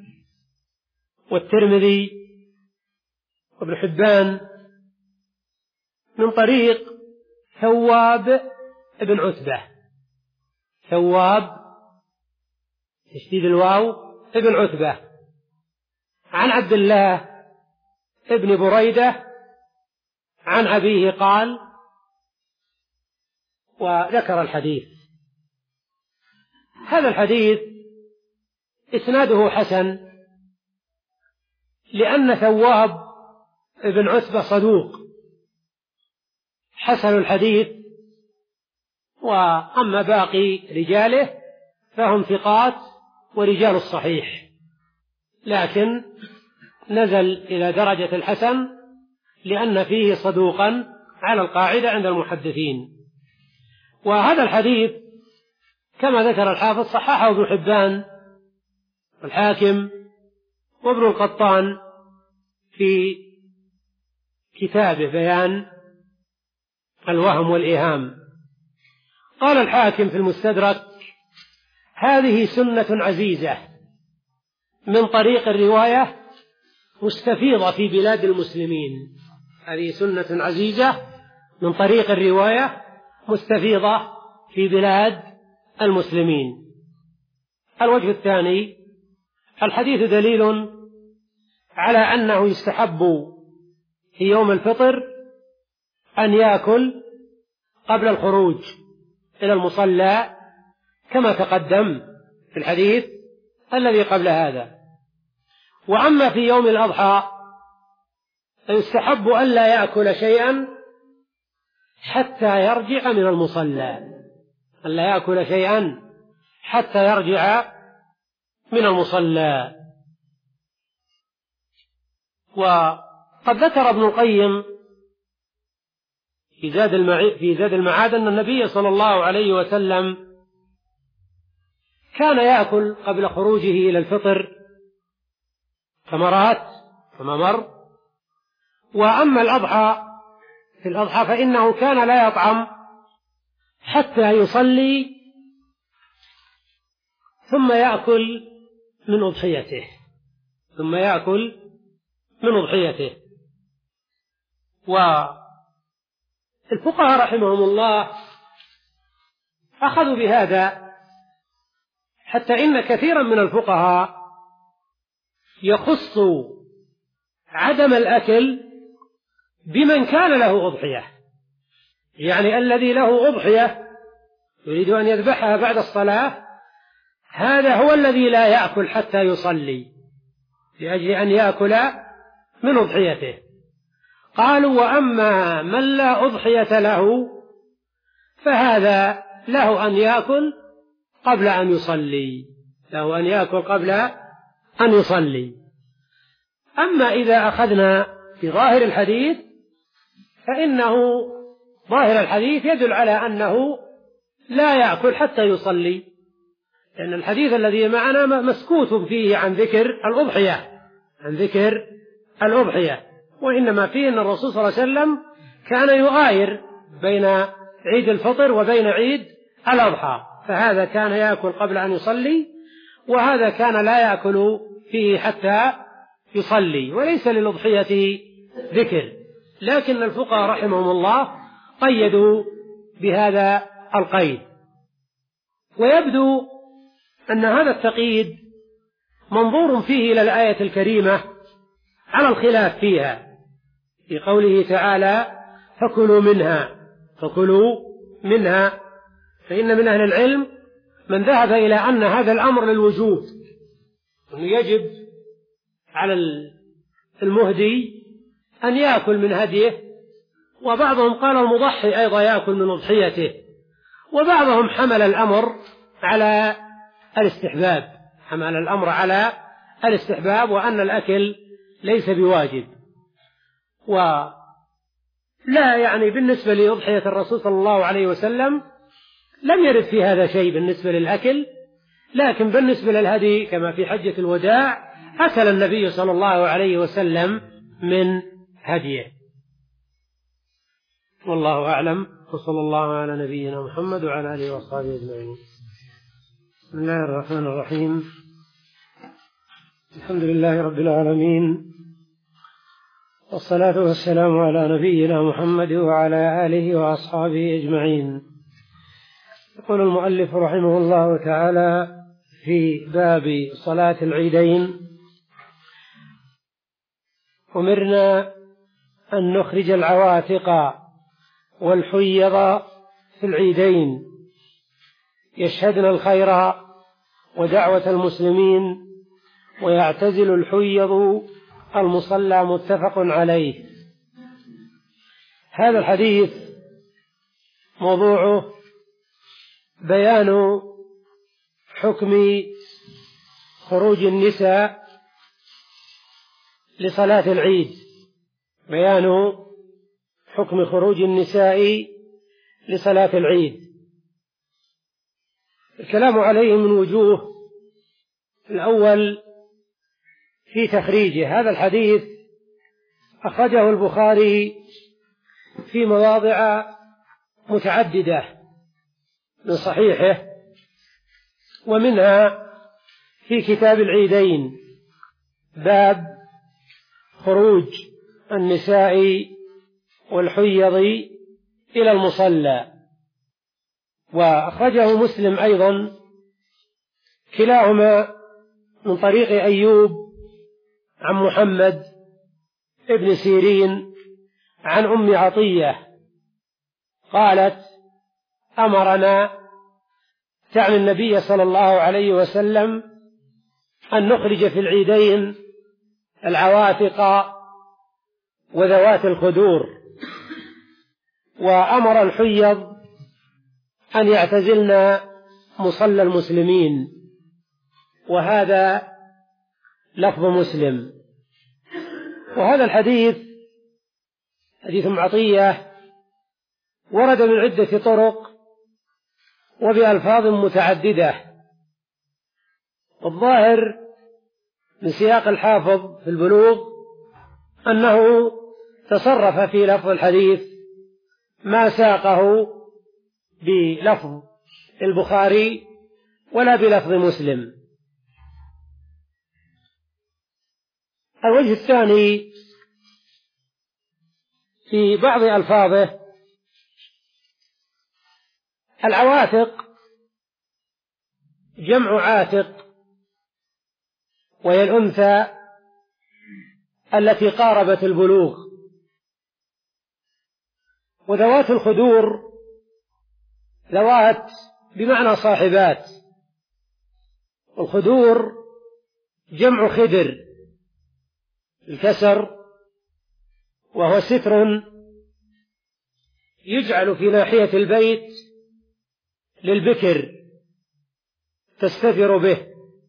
والترمذي وابن حبان من طريق ثواب ابن عتبة، ثواب تشديد الواو ابن عتبة، عن عبد الله ابن بريدة عن أبيه قال، وذكر الحديث. هذا الحديث إسناده حسن لأن ثواب ابن عتبة صدوق حسن الحديث، وأما باقي رجاله فهم ثقات ورجال الصحيح، لكن نزل إلى درجة الحسن لأن فيه صدوقا على القاعدة عند المحدثين. وهذا الحديث كما ذكر الحافظ صححه ابن حبان والحاكم وابن القطان في كتابه بيان الوهم والإيهام. قال الحاكم في المستدرك: هذه سنة عزيزة من طريق الرواية مستفيضة في بلاد المسلمين، هذه سنة عزيزة من طريق الرواية مستفيضة في بلاد المسلمين. الوجه الثاني: الحديث دليل على أنه يستحب في يوم الفطر أن يأكل قبل الخروج إلى المصلى كما تقدم في الحديث الذي قبل هذا. وأما في يوم الأضحى فيستحب أن لا يأكل شيئا حتى يرجع من المصلى، أن لا يأكل شيئا حتى يرجع من المصلى. وقد ذكر ابن القيم في زاد المعاد في زاد المعاد أن النبي صلى الله عليه وسلم كان يأكل قبل خروجه إلى الفطر ثمرات كما مر. وأما الأضحى في الأضحى فإنه كان لا يطعم حتى يصلي ثم يأكل من أضحيته ثم يأكل من أضحيته. والفقهاء رحمهم الله أخذوا بهذا حتى إن كثيرا من الفقهاء يخص عدم الأكل بمن كان له أضحية، يعني الذي له أضحية يريد أن يذبحها بعد الصلاة هذا هو الذي لا يأكل حتى يصلي لأجل أن يأكل من أضحيته. قالوا: وأما من لا أضحية له فهذا له أن يأكل قبل أن يصلي له أن يأكل قبل أن يصلي. أما إذا أخذنا في ظاهر الحديث فإنه ظاهر الحديث يدل على أنه لا يأكل حتى يصلي، لأن الحديث الذي معنا مسكوت فيه عن ذكر الأضحية عن ذكر الأضحية وإنما فيه أن الرسول صلى الله عليه وسلم كان يغاير بين عيد الفطر وبين عيد الأضحى، فهذا كان يأكل قبل أن يصلي وهذا كان لا يأكل فيه حتى يصلي، وليس للأضحية ذكر. لكن الفقهاء رحمهم الله قيدوا بهذا القيد ويبدو أن هذا التقييد منظور فيه إلى الآية الكريمة على الخلاف فيها، في قوله تعالى فكلوا منها فكلوا منها فإن من أهل العلم من ذهب إلى أن هذا الأمر للوجوب، أنه يجب على المهدي أن يأكل من هديه، وبعضهم قال المضحي أيضا يأكل من أضحيته، وبعضهم حمل الأمر على الاستحباب حمل الأمر على الاستحباب وأن الأكل ليس بواجب. ولا يعني بالنسبة لأضحية الرسول صلى الله عليه وسلم لم يرد في هذا شيء بالنسبة للأكل، لكن بالنسبة للهدي كما في حجة الوداع أكل النبي صلى الله عليه وسلم من هديه. والله أعلم، وصلى الله على نبينا محمد وعلى آله وصحبه أجمعين. بسم الله الرحمن الرحيم. الحمد لله رب العالمين، والصلاة والسلام على نبينا محمد وعلى آله وأصحابه أجمعين. يقول المؤلف رحمه الله تعالى في باب صلاة العيدين: أمرنا أن نخرج العواتق والحيض في العيدين يشهدن الخير ودعوة المسلمين، ويعتزل الحيض المصلى. متفق عليه. هذا الحديث موضوعه بيان حكم خروج النساء لصلاة العيد بيان حكم خروج النساء لصلاة العيد. الكلام عليه من وجوه: الأول في تخريجه. هذا الحديث أخرجه البخاري في مواضع متعددة من صحيحه، ومنها في كتاب العيدين باب خروج النساء والحيض إلى المصلى، وأخرجه مسلم أيضا كلاهما من طريق أيوب عن محمد ابن سيرين عن أم عطية قالت: أمرنا، تعني النبي صلى الله عليه وسلم، أن نخرج في العيدين العواتق وذوات الخدور، وأمر الحيض أن يعتزلن مصلى المسلمين. وهذا لفظ مسلم. وهذا الحديث حديث أم عطية ورد من عدة طرق وبألفاظ متعددة، والظاهر من سياق الحافظ في البلوغ أنه تصرف في لفظ الحديث ما ساقه بلفظ البخاري ولا بلفظ مسلم. الوجه الثاني في بعض ألفاظه: العواتق جمع عاتق، وهي الأنثى التي قاربت البلوغ. وذوات الخدور ذوات بمعنى صاحبات، الخدور جمع خدر الكسر، وهو ستر يجعل في ناحية البيت للبكر تستتر به.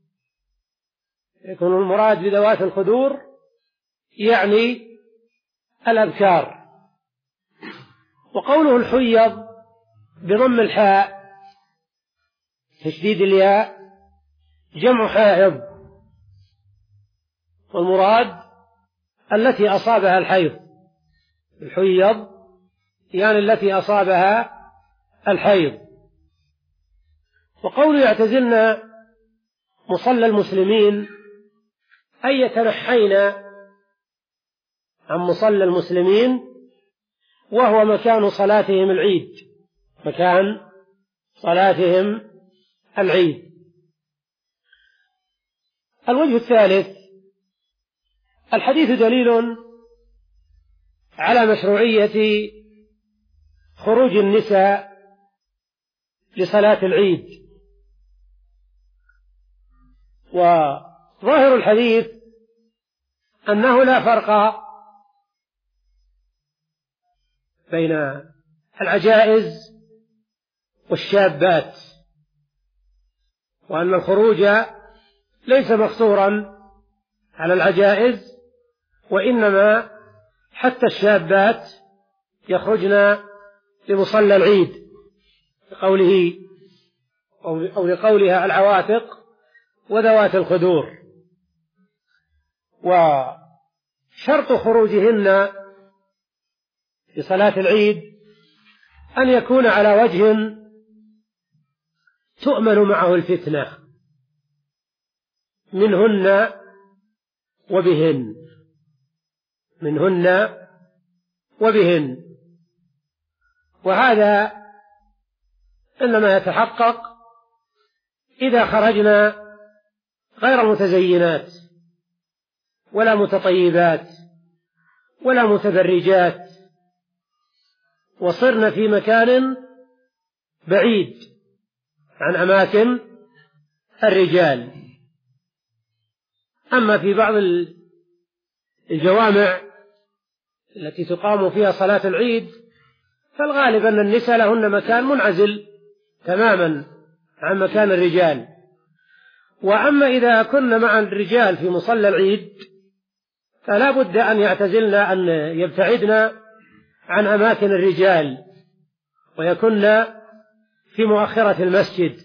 يكون المراد بذوات الخدور يعني الأبكار. وقوله الحيض بضم الحاء تشديد الياء جمع حائض، والمراد التي أصابها الحيض. الحيض يعني التي أصابها الحيض. وقوله يعتزلن مصلى المسلمين أي يتنحين عن مصلى المسلمين، وهو مكان صلاتهم العيد، مكان صلاتهم العيد. الوجه الثالث: الحديث دليل على مشروعية خروج النساء لصلاة العيد. وظاهر الحديث أنه لا فرق بين العجائز والشابات، وأن الخروج ليس مقصورا على العجائز، وإنما حتى الشابات يخرجن لمصلى العيد، لقوله أو لقولها العواتق وذوات الخدور. وشرط خروجهن لصلاة العيد أن يكون على وجه تؤمن معه الفتنة، منهن وبهن منهن وبهن وهذا إنما يتحقق إذا خرجنا غير متزينات ولا متطيبات ولا متبرجات، وصرنا في مكان بعيد عن أماكن الرجال. أما في بعض الجوامع التي تقام فيها صلاة العيد فالغالب أن النساء لهن مكان منعزل تماما عن مكان الرجال. وأما إذا كنا مع الرجال في مصلى العيد فلا بد أن يعتزلن، أن يبتعدن عن أماكن الرجال ويكن في مؤخرة المسجد،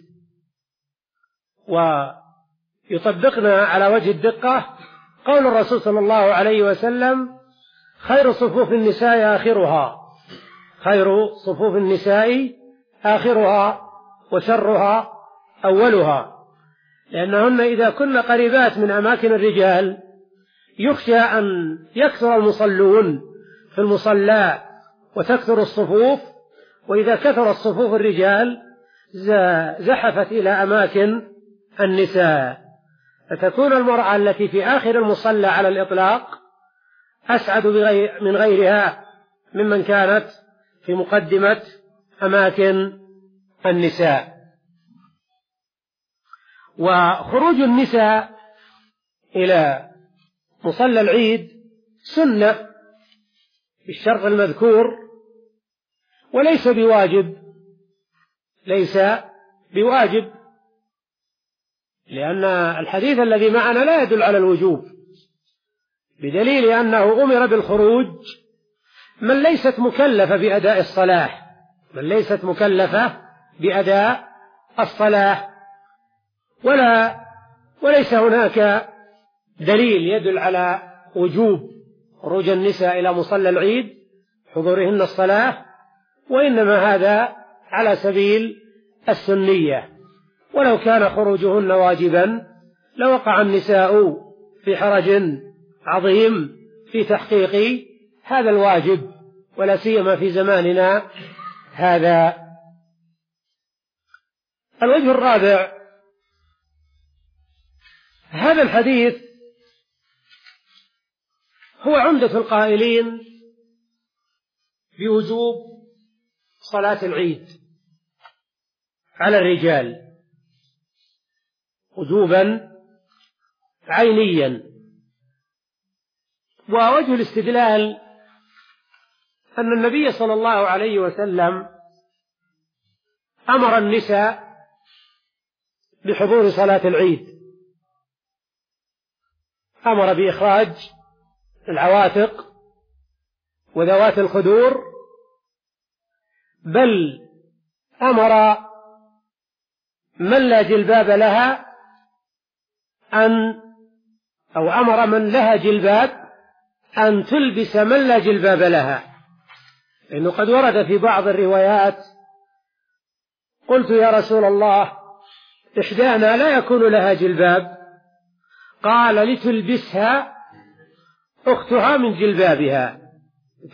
ويطبقن على وجه الدقة قول الرسول صلى الله عليه وسلم: خير صفوف النساء آخرها خير صفوف النساء آخرها وشرها أولها، لأنهن إذا كن قريبات من أماكن الرجال يخشى أن يكثر المصلون في المصلى وتكثر الصفوف، وإذا كثر الصفوف الرجال زحفت إلى أماكن النساء، فتكون المرأة التي في آخر المصلى على الإطلاق أسعد من غيرها ممن كانت في مقدمة أماكن النساء. وخروج النساء إلى مصلى العيد سنة بالشرط المذكور، وليس بواجب ليس بواجب لأن الحديث الذي معنا لا يدل على الوجوب، بدليل أنه أمر بالخروج من ليست مكلفة بأداء الصلاة من ليست مكلفة بأداء الصلاة ولا وليس هناك دليل يدل على وجوب خروج النساء إلى مصلى العيد حضورهن الصلاة، وإنما هذا على سبيل السنية. ولو كان خروجهن واجبا لوقع النساء في حرج عظيم في تحقيق هذا الواجب، ولا سيما في زماننا هذا. الوجه الرابع: هذا الحديث هو عمدة القائلين بوجوب صلاة العيد على الرجال وجوبا عينيا. ووجه الاستدلال أن النبي صلى الله عليه وسلم أمر النساء بحضور صلاة العيد، أمر بإخراج العواتق وذوات الخدور، بل أمر من لا جلباب لها أن أو أمر من لها جلباب أن تلبس من لا جلباب لها، لأنه قد ورد في بعض الروايات: قلت يا رسول الله إحدانا لا يكون لها جلباب، قال: لتلبسها أختها من جلبابها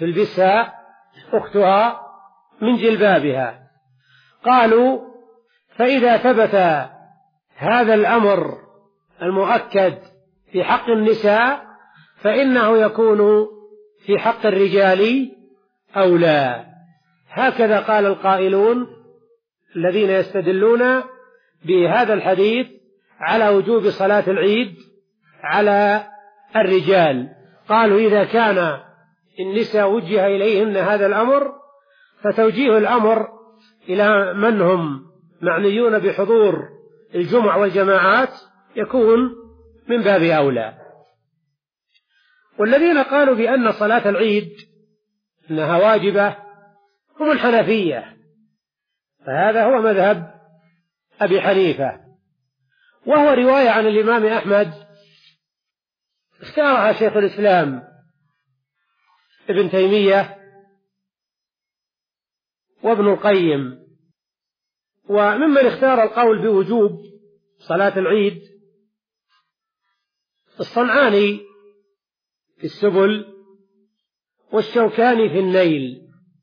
تلبسها أختها من جلبابها. قالوا: فإذا ثبت هذا الأمر المؤكد في حق النساء فإنه يكون في حق الرجال أولى. هكذا قال القائلون الذين يستدلون بهذا الحديث على وجوب صلاة العيد على الرجال. قالوا إذا كان النساء وجه إليهن هذا الأمر فتوجيه الأمر إلى من هم معنيون بحضور الجمع والجماعات يكون من باب أولى. والذين قالوا بأن صلاة العيد أنها واجبة هم الحنفية، فهذا هو مذهب أبي حنيفة، وهو رواية عن الإمام أحمد اختارها شيخ الإسلام ابن تيمية وابن القيم. وممن اختار القول بوجوب صلاة العيد الصنعاني في السبل والشوكاني في النيل.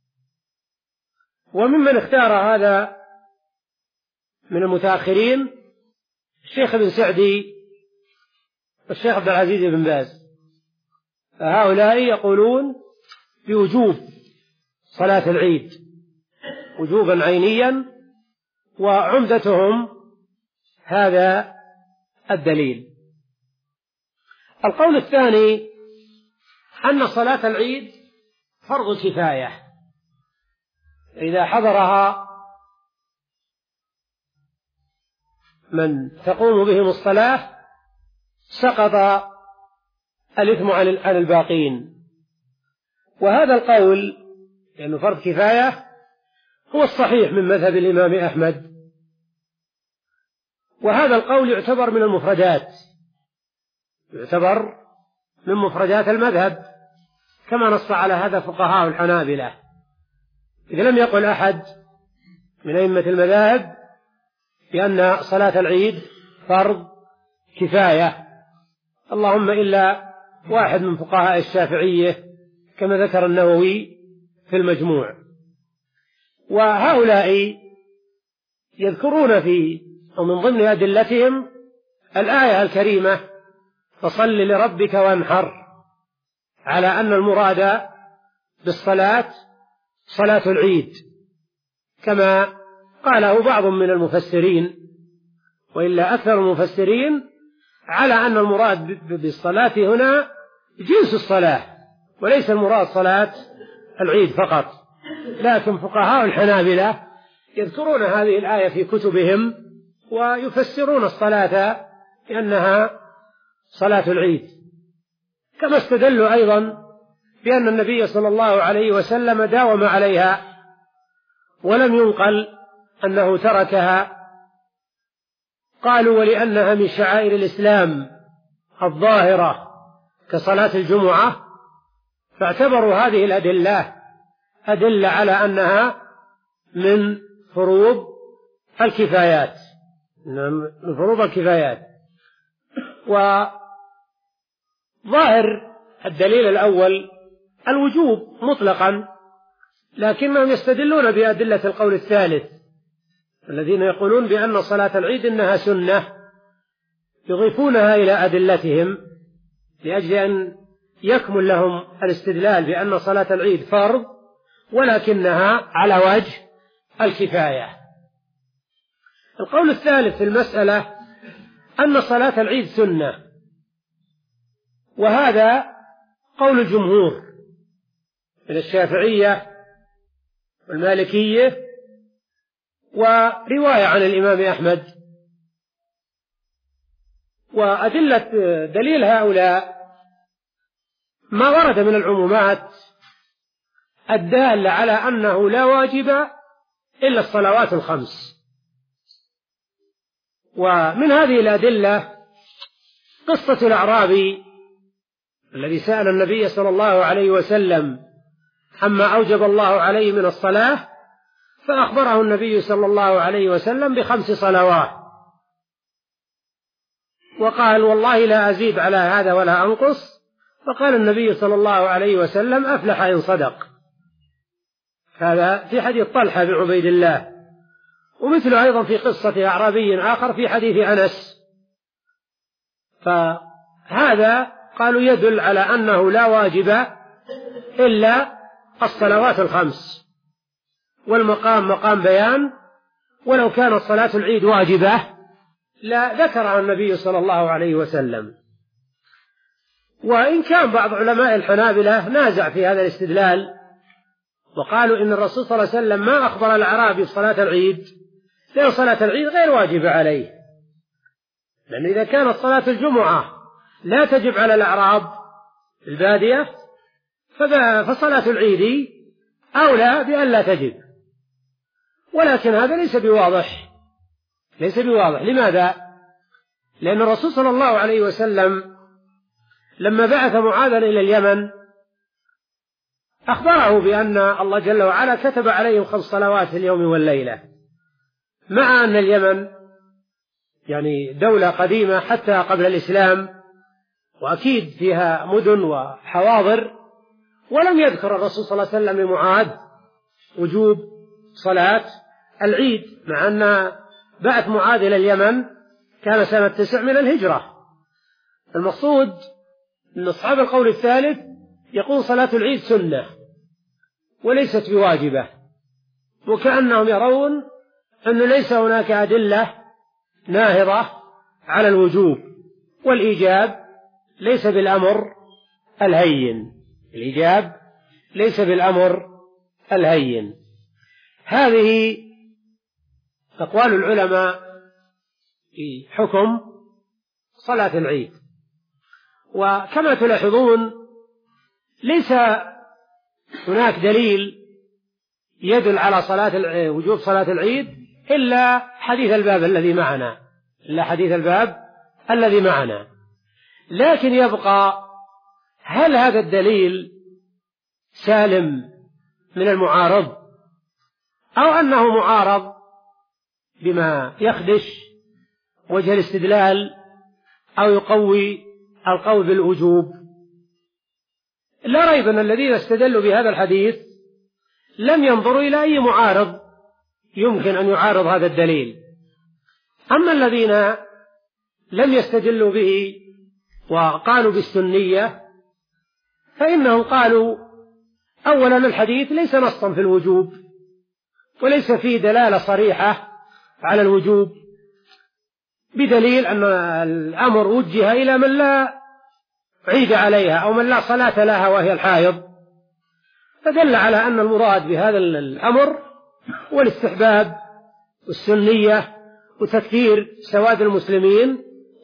وممن اختار هذا من المتأخرين الشيخ ابن سعدي والشيخ عبد العزيز بن باز، فهؤلاء يقولون بوجوب صلاة العيد وجوبا عينيا، وعمدتهم هذا الدليل. القول الثاني أن صلاة العيد فرض كفاية، إذا حضرها من تقوم بهم الصلاة سقط الإثم عن الباقين. وهذا القول لأنه فرض كفاية هو الصحيح من مذهب الإمام أحمد، وهذا القول يعتبر من المفردات يعتبر من مفردات المذهب، كما نص على هذا فقهاء الحنابلة، إذا لم يقل أحد من أئمة المذاهب بأن صلاة العيد فرض كفاية، اللهم إلا واحد من فقهاء الشافعية كما ذكر النووي في المجموع. وهؤلاء يذكرون في أو من ضمن أدلتهم الآية الكريمة فصل لربك وانحر، على أن المراد بالصلاة صلاة العيد، كما قاله بعض من المفسرين، وإلا أكثر المفسرين على أن المراد بالصلاة هنا جنس الصلاة وليس المراد صلاة العيد فقط. لكن فقهاء الحنابلة يذكرون هذه الآية في كتبهم ويفسرون الصلاة بأنها صلاة العيد، كما استدلوا أيضا بأن النبي صلى الله عليه وسلم داوم عليها ولم ينقل أنه تركها. قالوا ولأنها من شعائر الإسلام الظاهرة كصلاة الجمعة، فاعتبروا هذه الأدلة أدلة على أنها من فروض الكفايات من فروض الكفايات. وظاهر الدليل الأول الوجوب مطلقا، لكنهم يستدلون بأدلة القول الثالث الذين يقولون بأن صلاة العيد إنها سنة، يضيفونها إلى أدلتهم لأجل أن يكمل لهم الاستدلال بأن صلاة العيد فرض ولكنها على وجه الكفاية. القول الثالث في المسألة أن صلاة العيد سنة، وهذا قول الجمهور من الشافعية والمالكية ورواية عن الإمام أحمد. وأدلة دليل هؤلاء ما ورد من العمومات الدالة على أنه لا واجب إلا الصلوات الخمس. ومن هذه الأدلة قصة الأعرابي الذي سأل النبي صلى الله عليه وسلم عما أوجب الله عليه من الصلاة، فأخبره النبي صلى الله عليه وسلم بخمس صلوات، وقال والله لا أزيد على هذا ولا أنقص، فقال النبي صلى الله عليه وسلم أفلح إن صدق. هذا في حديث طلحة بن عبيد الله. ومثل أيضا في قصة أعرابي آخر في حديث أنس. فهذا قالوا يدل على أنه لا واجب إلا الصلوات الخمس، والمقام مقام بيان، ولو كانت صلاة العيد واجبة لا ذكرها النبي صلى الله عليه وسلم. وإن كان بعض علماء الحنابلة نازع في هذا الاستدلال، وقالوا إن الرسول صلى الله عليه وسلم ما أخبر الأعرابي بصلاة العيد، لأن صلاة العيد غير واجبة عليه، لأن إذا كانت صلاة الجمعة لا تجب على الأعراب البادية فصلاة العيد أولى بأن لا تجب. ولكن هذا ليس بواضح، ليس بواضح. لماذا؟ لأن الرسول صلى الله عليه وسلم لما بعث معاذا إلى اليمن أخبره بأن الله جل وعلا كتب عليهم خمس صلوات في اليوم والليلة، مع أن اليمن يعني دولة قديمة حتى قبل الإسلام، وأكيد فيها مدن وحواضر، ولم يذكر الرسول صلى الله عليه وسلم لمعاذ وجوب صلاة العيد، مع أن بعث معاذ إلى اليمن كان سنة تسع من الهجرة. المقصود أن أصحاب القول الثالث يقول صلاة العيد سنة وليست بواجبة، وكأنهم يرون أن ليس هناك أدلة ناهضة على الوجوب، والإيجاب ليس بالأمر الهين، الإيجاب ليس بالأمر الهين. هذه أقوال العلماء في حكم صلاة العيد. وكما تلاحظون ليس هناك دليل يدل على صلاة وجوب صلاة العيد إلا حديث الباب الذي معنا، إلا حديث الباب الذي معنا. لكن يبقى هل هذا الدليل سالم من المعارض، أو أنه معارض بما يخدش وجه الاستدلال أو يقوي القول بالوجوب؟ لا ريب أن الذين استدلوا بهذا الحديث لم ينظروا إلى أي معارض يمكن أن يعارض هذا الدليل. أما الذين لم يستدلوا به وقالوا بالسنية فإنهم قالوا أولا الحديث ليس نصا في الوجوب، وليس فيه دلالة صريحة على الوجوب، بدليل أن الأمر وجه إلى من لا عيد عليها أو من لا صلاة لها وهي الحائض، فدل على أن المراد بهذا الأمر والاستحباب والسنية وتكثير سواد المسلمين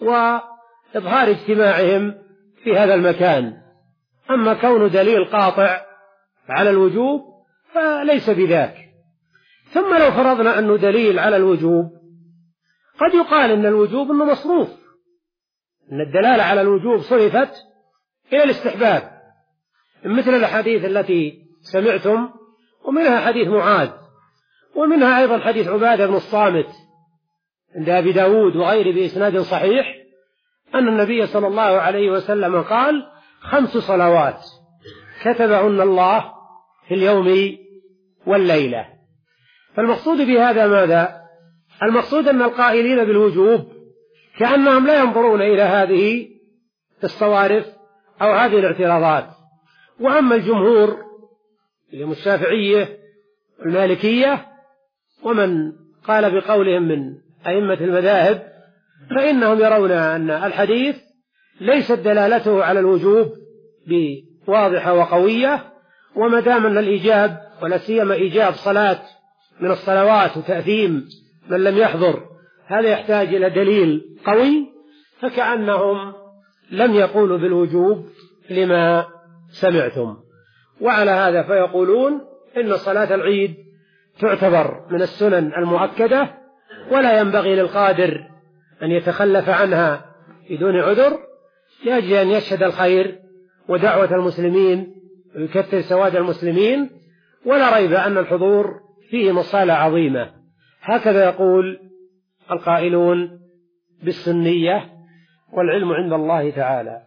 وإظهار اجتماعهم في هذا المكان. أما كون دليل قاطع على الوجوب فليس بذاك. ثم لو فرضنا أنه دليل على الوجوب، قد يقال أن الوجوب أنه مصروف، أن الدلالة على الوجوب صرفت إلى الاستحباب، مثل الحديث التي سمعتم، ومنها حديث معاذ، ومنها أيضا حديث عبادة بن الصامت عند أبي داود وغيره بإسناد صحيح أن النبي صلى الله عليه وسلم قال خمس صلوات كتبهن الله في اليوم والليلة. فالمقصود بهذا ماذا؟ المقصود أن القائلين بالوجوب كأنهم لا ينظرون إلى هذه الصوارف أو هذه الاعتراضات. وأما الجمهور هم الشافعية والمالكية ومن قال بقولهم من أئمة المذاهب، فإنهم يرون أن الحديث ليست دلالته على الوجوب بواضحة وقوية، وما دام أن الإيجاب ولا سيما إيجاب صلاة من الصلوات وتأثيم من لم يحضر هذا يحتاج إلى دليل قوي، فكأنهم لم يقولوا بالوجوب لما سمعتم. وعلى هذا فيقولون إن صلاة العيد تعتبر من السنن المؤكدة، ولا ينبغي للقادر أن يتخلف عنها بدون عذر لأجل أن يشهد الخير ودعوة المسلمين ويكثر سواد المسلمين، ولا ريب أن الحضور فيه مصالح عظيمة. هكذا يقول القائلون بالسنية، والعلم عند الله تعالى.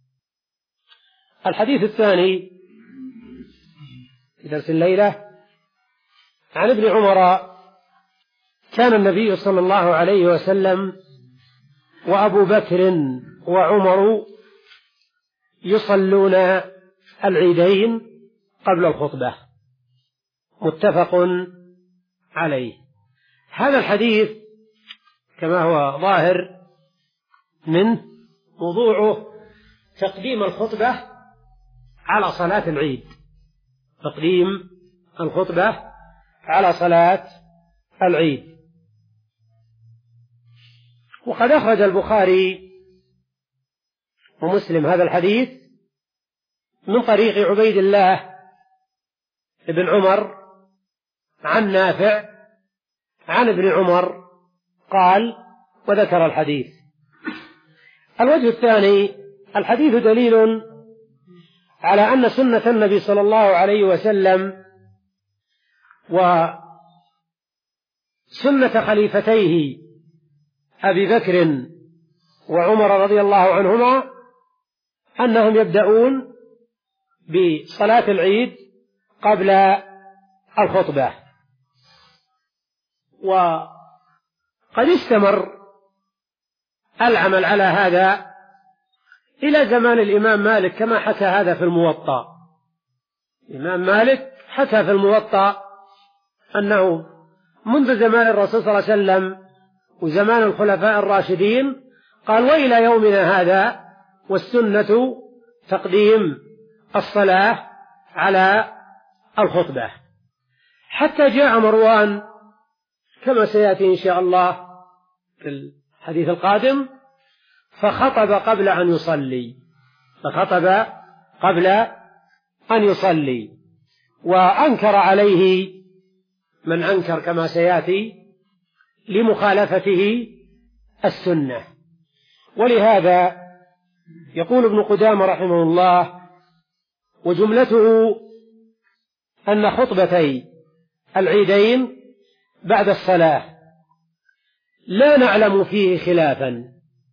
الحديث الثاني في درس الليلة عن ابن عمر كان النبي صلى الله عليه وسلم وأبو بكر وعمر يصلون العيدين قبل الخطبة، متفق عليه. هذا الحديث كما هو ظاهر منه موضوعه تقديم الخطبة على صلاة العيد، تقديم الخطبة على صلاة العيد. وقد أخرج البخاري ومسلم هذا الحديث من طريق عبيد الله بن عمر عن نافع عن ابن عمر قال، وذكر الحديث. الوجه الثاني: الحديث دليل على أن سنة النبي صلى الله عليه وسلم وسنة خليفتيه أبي بكر وعمر رضي الله عنهما أنهم يبدأون بصلاة العيد قبل الخطبة. وقد استمر العمل على هذا إلى زمان الإمام مالك، كما حكى هذا في الموطأ. الإمام مالك حكى في الموطأ أنه منذ زمان الرسول صلى الله عليه وسلم وزمان الخلفاء الراشدين قال: وإلى يومنا هذا والسنة تقديم الصلاة على الخطبة، حتى جاء مروان كما سيأتي إن شاء الله في الحديث القادم فخطب قبل أن يصلي فخطب قبل أن يصلي وأنكر عليه من أنكر كما سيأتي لمخالفته السنة. ولهذا يقول ابن قدامة رحمه الله: وجملته أن خطبتي العيدين بعد الصلاة لا نعلم فيه خلافا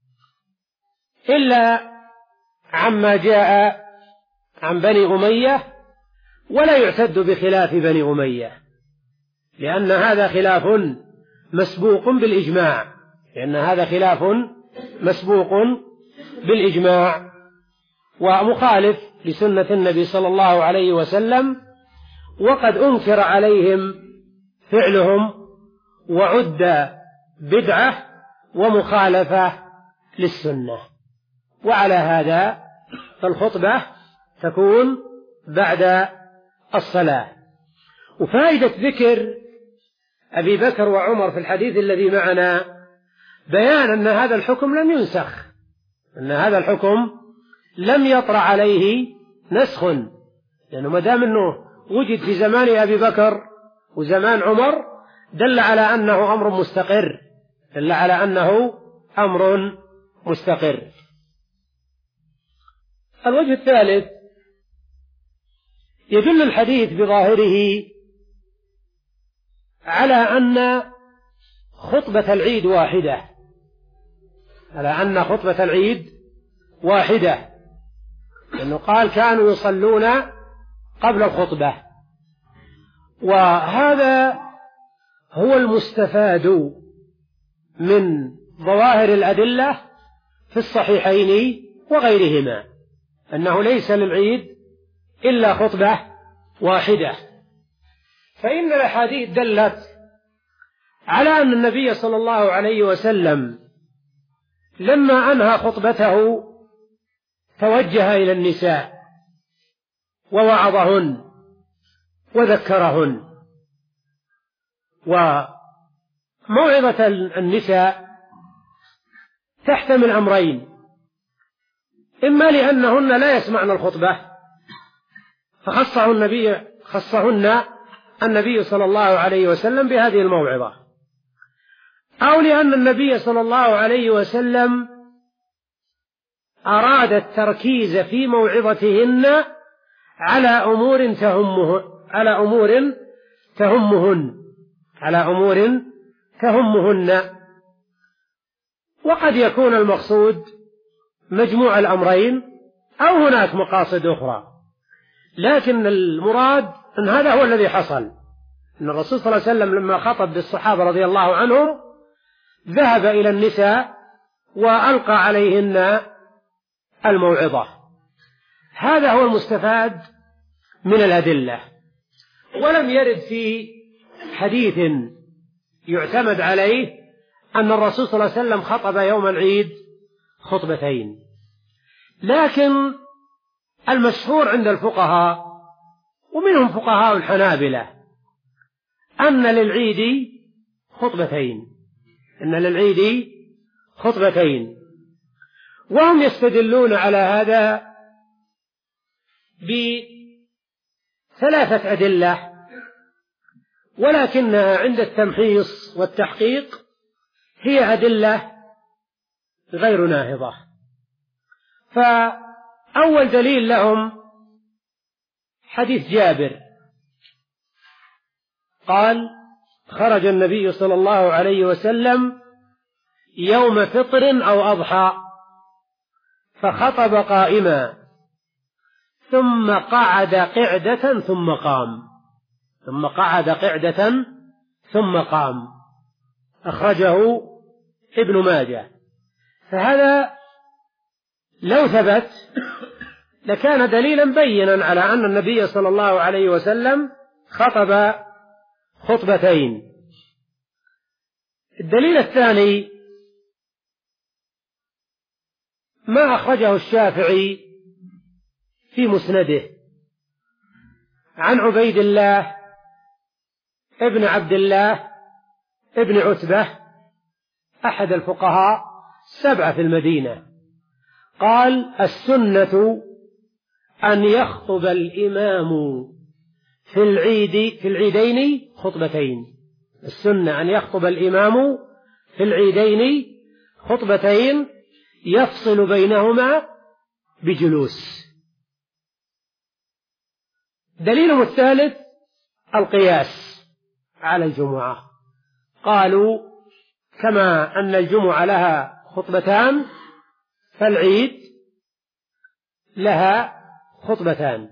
إلا عما جاء عن بني أمية، ولا يعتد بخلاف بني أمية، لأن هذا خلاف مسبوق بالإجماع لأن هذا خلاف مسبوق بالإجماع ومخالف لسنة النبي صلى الله عليه وسلم، وقد أنكر عليهم فعلهم وعد بدعة ومخالفة للسنة. وعلى هذا فالخطبة تكون بعد الصلاة. وفائدة ذكر أبي بكر وعمر في الحديث الذي معنا بيان أن هذا الحكم لم ينسخ، أن هذا الحكم لم يطرأ عليه نسخ، لأنه ما دام أنه وجد في زمان أبي بكر وزمان عمر دل على أنه أمر مستقر دل على أنه أمر مستقر. الوجه الثالث: يدل الحديث بظاهره على أن خطبة العيد واحدة على أن خطبة العيد واحدة لأنه قال: كانوا يصلون قبل الخطبة. وهذا هو المستفاد من ظواهر الأدلة في الصحيحين وغيرهما، أنه ليس للعيد إلا خطبة واحدة. فإن الأحاديث دلت على أن النبي صلى الله عليه وسلم لما أنهى خطبته توجه إلى النساء ووعظهن وذكرهن. وموعظة النساء تحتمل أمرين: إما لأنهن لا يسمعن الخطبة فخصه النبي خصهن النبي صلى الله عليه وسلم بهذه الموعظة، أو لأن النبي صلى الله عليه وسلم أراد التركيز في موعظتهن على أمور تهمه على أمور تهمهن على أمور تهمهن. وقد يكون المقصود مجموع الأمرين أو هناك مقاصد أخرى، لكن المراد أن هذا هو الذي حصل أن الرسول صلى الله عليه وسلم لما خطب بالصحابة رضي الله عنهم ذهب إلى النساء وألقى عليهن الموعظة. هذا هو المستفاد من الأدلة. ولم يرد في حديث يعتمد عليه أن الرسول صلى الله عليه وسلم خطب يوم العيد خطبتين، لكن المشهور عند الفقهاء ومنهم فقهاء الحنابلة أن للعيد خطبتين أن للعيد خطبتين وهم يستدلون على هذا بثلاثة أدلة، ولكنها عند التمحيص والتحقيق هي أدلة غير ناهضة. فأول دليل لهم حديث جابر قال: خرج النبي صلى الله عليه وسلم يوم فطر أو أضحى فخطب قائما ثم قعد قعدة ثم قام ثم قعد قعدة ثم قام أخرجه ابن ماجه. فهذا لو ثبت لكان دليلا بينا على أن النبي صلى الله عليه وسلم خطب خطبتين. الدليل الثاني ما أخرجه الشافعي في مسنده عن عبيد الله ابن عبد الله ابن عتبة أحد الفقهاء السبعة في المدينة، قال: السنة أن يخطب الإمام في العيد في العيدين خطبتين السنة أن يخطب الإمام في العيدين خطبتين يفصل بينهما بجلوس. دليلهم الثالث القياس على الجمعة، قالوا: كما أن الجمعة لها خطبتان فالعيد لها خطبتان.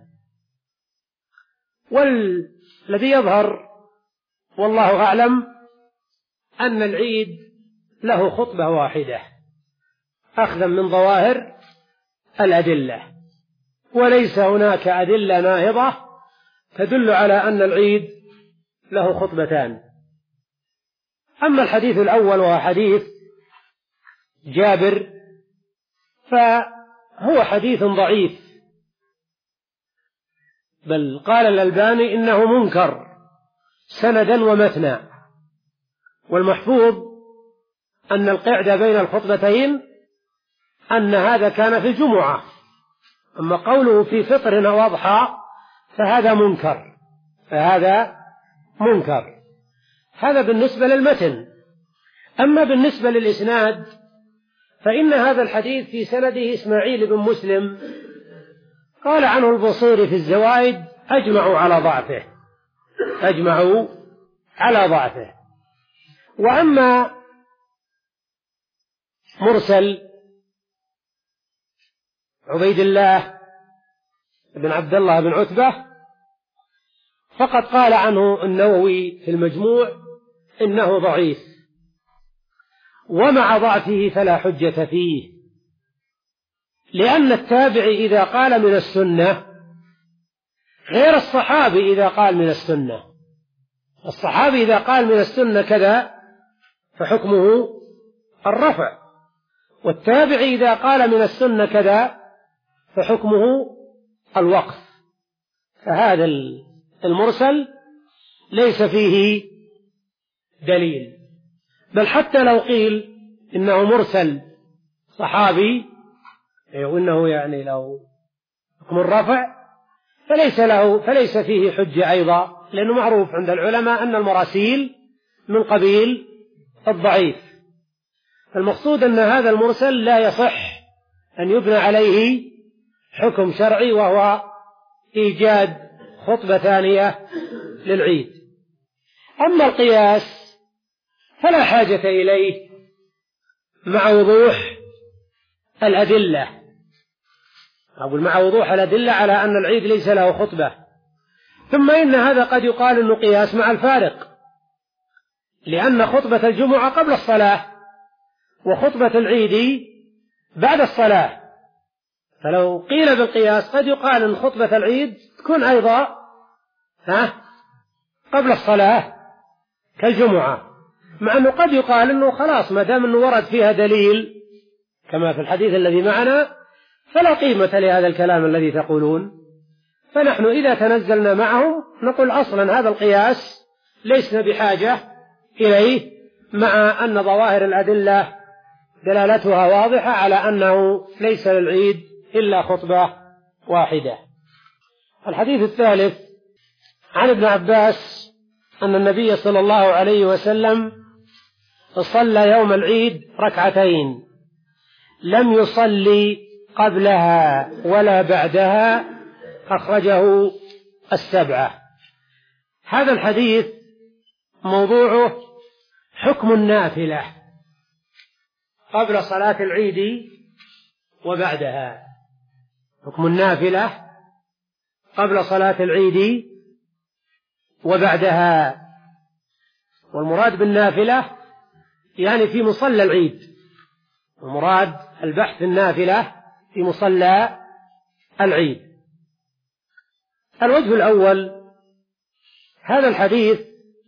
والذي يظهر والله أعلم أن العيد له خطبة واحدة أخذا من ظواهر الأدلة، وليس هناك أدلة ناهضة تدل على أن العيد له خطبتان. أما الحديث الأول وهو حديث جابر فهو حديث ضعيف، بل قال الألباني إنه منكر سندا ومتنا، والمحفوظ أن القعدة بين الخطبتين أن هذا كان في الجمعة، أما قوله في فطر أو أضحى فهذا منكر فهذا منكر هذا بالنسبة للمتن. أما بالنسبة للإسناد فإن هذا الحديث في سنده إسماعيل بن مسلم قال عنه البصيري في الزوائد: أجمعوا على ضعفه أجمعوا على ضعفه. وأما مرسل عبيد الله بن عبد الله بن عتبة فقد قال عنه النووي في المجموع إنه ضعيف، ومع ضعفه فلا حجة فيه، لأن التابع إذا قال من السنة غير الصحابي إذا قال من السنة. الصحابي إذا قال من السنة كذا فحكمه الرفع، والتابع إذا قال من السنة كذا فحكمه الوقف. فهذا المرسل ليس فيه دليل، بل حتى لو قيل إنه مرسل صحابي وإنه يعني له حكم الرفع فليس له فليس فيه حجة أيضا، لأنه معروف عند العلماء أن المراسيل من قبيل الضعيف. المقصود أن هذا المرسل لا يصح أن يبنى عليه حكم شرعي وهو إيجاد خطبة ثانية للعيد. أما القياس فلا حاجة إليه مع وضوح الأدلة، أقول مع وضوح الأدلة على أن العيد ليس له خطبة. ثم إن هذا قد يقال أنه قياس مع الفارق، لأن خطبة الجمعة قبل الصلاة وخطبة العيد بعد الصلاة، فلو قيل بالقياس قد يقال أن خطبة العيد تكون أيضا ها قبل الصلاة كالجمعة، مع أنه قد يقال أنه خلاص ما دام أنه ورد فيها دليل كما في الحديث الذي معنا فلا قيمة لهذا الكلام الذي تقولون. فنحن إذا تنزلنا معهم نقول أصلا هذا القياس ليسنا بحاجة إليه، مع أن ظواهر الأدلة دلالتها واضحة على أنه ليس للعيد إلا خطبة واحدة. الحديث الثالث عن ابن عباس أن النبي صلى الله عليه وسلم صلى يوم العيد ركعتين لم يصلي قبلها ولا بعدها، أخرجه السبعة. هذا الحديث موضوعه حكم النافلة قبل صلاة العيد وبعدها، حكم النافلة قبل صلاة العيد وبعدها. والمراد بالنافلة يعني في مصلى العيد، المراد البحث النافلة في مصلى العيد. الوجه الأول، هذا الحديث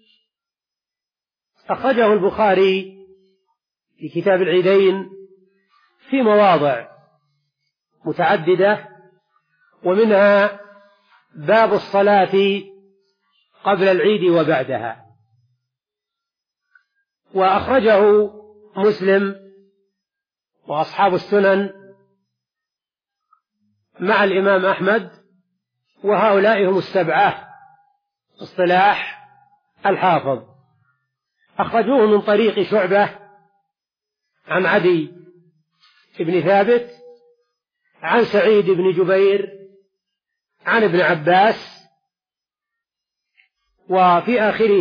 أخرجه البخاري في كتاب العيدين في مواضع متعددة، ومنها باب الصلاة قبل العيد وبعدها، وأخرجه مسلم وأصحاب السنن مع الإمام أحمد، وهؤلاء هم السبعة اصطلاح الحافظ. أخرجوه من طريق شعبة عن عدي بن ثابت عن سعيد بن جبير عن ابن عباس، وفي آخره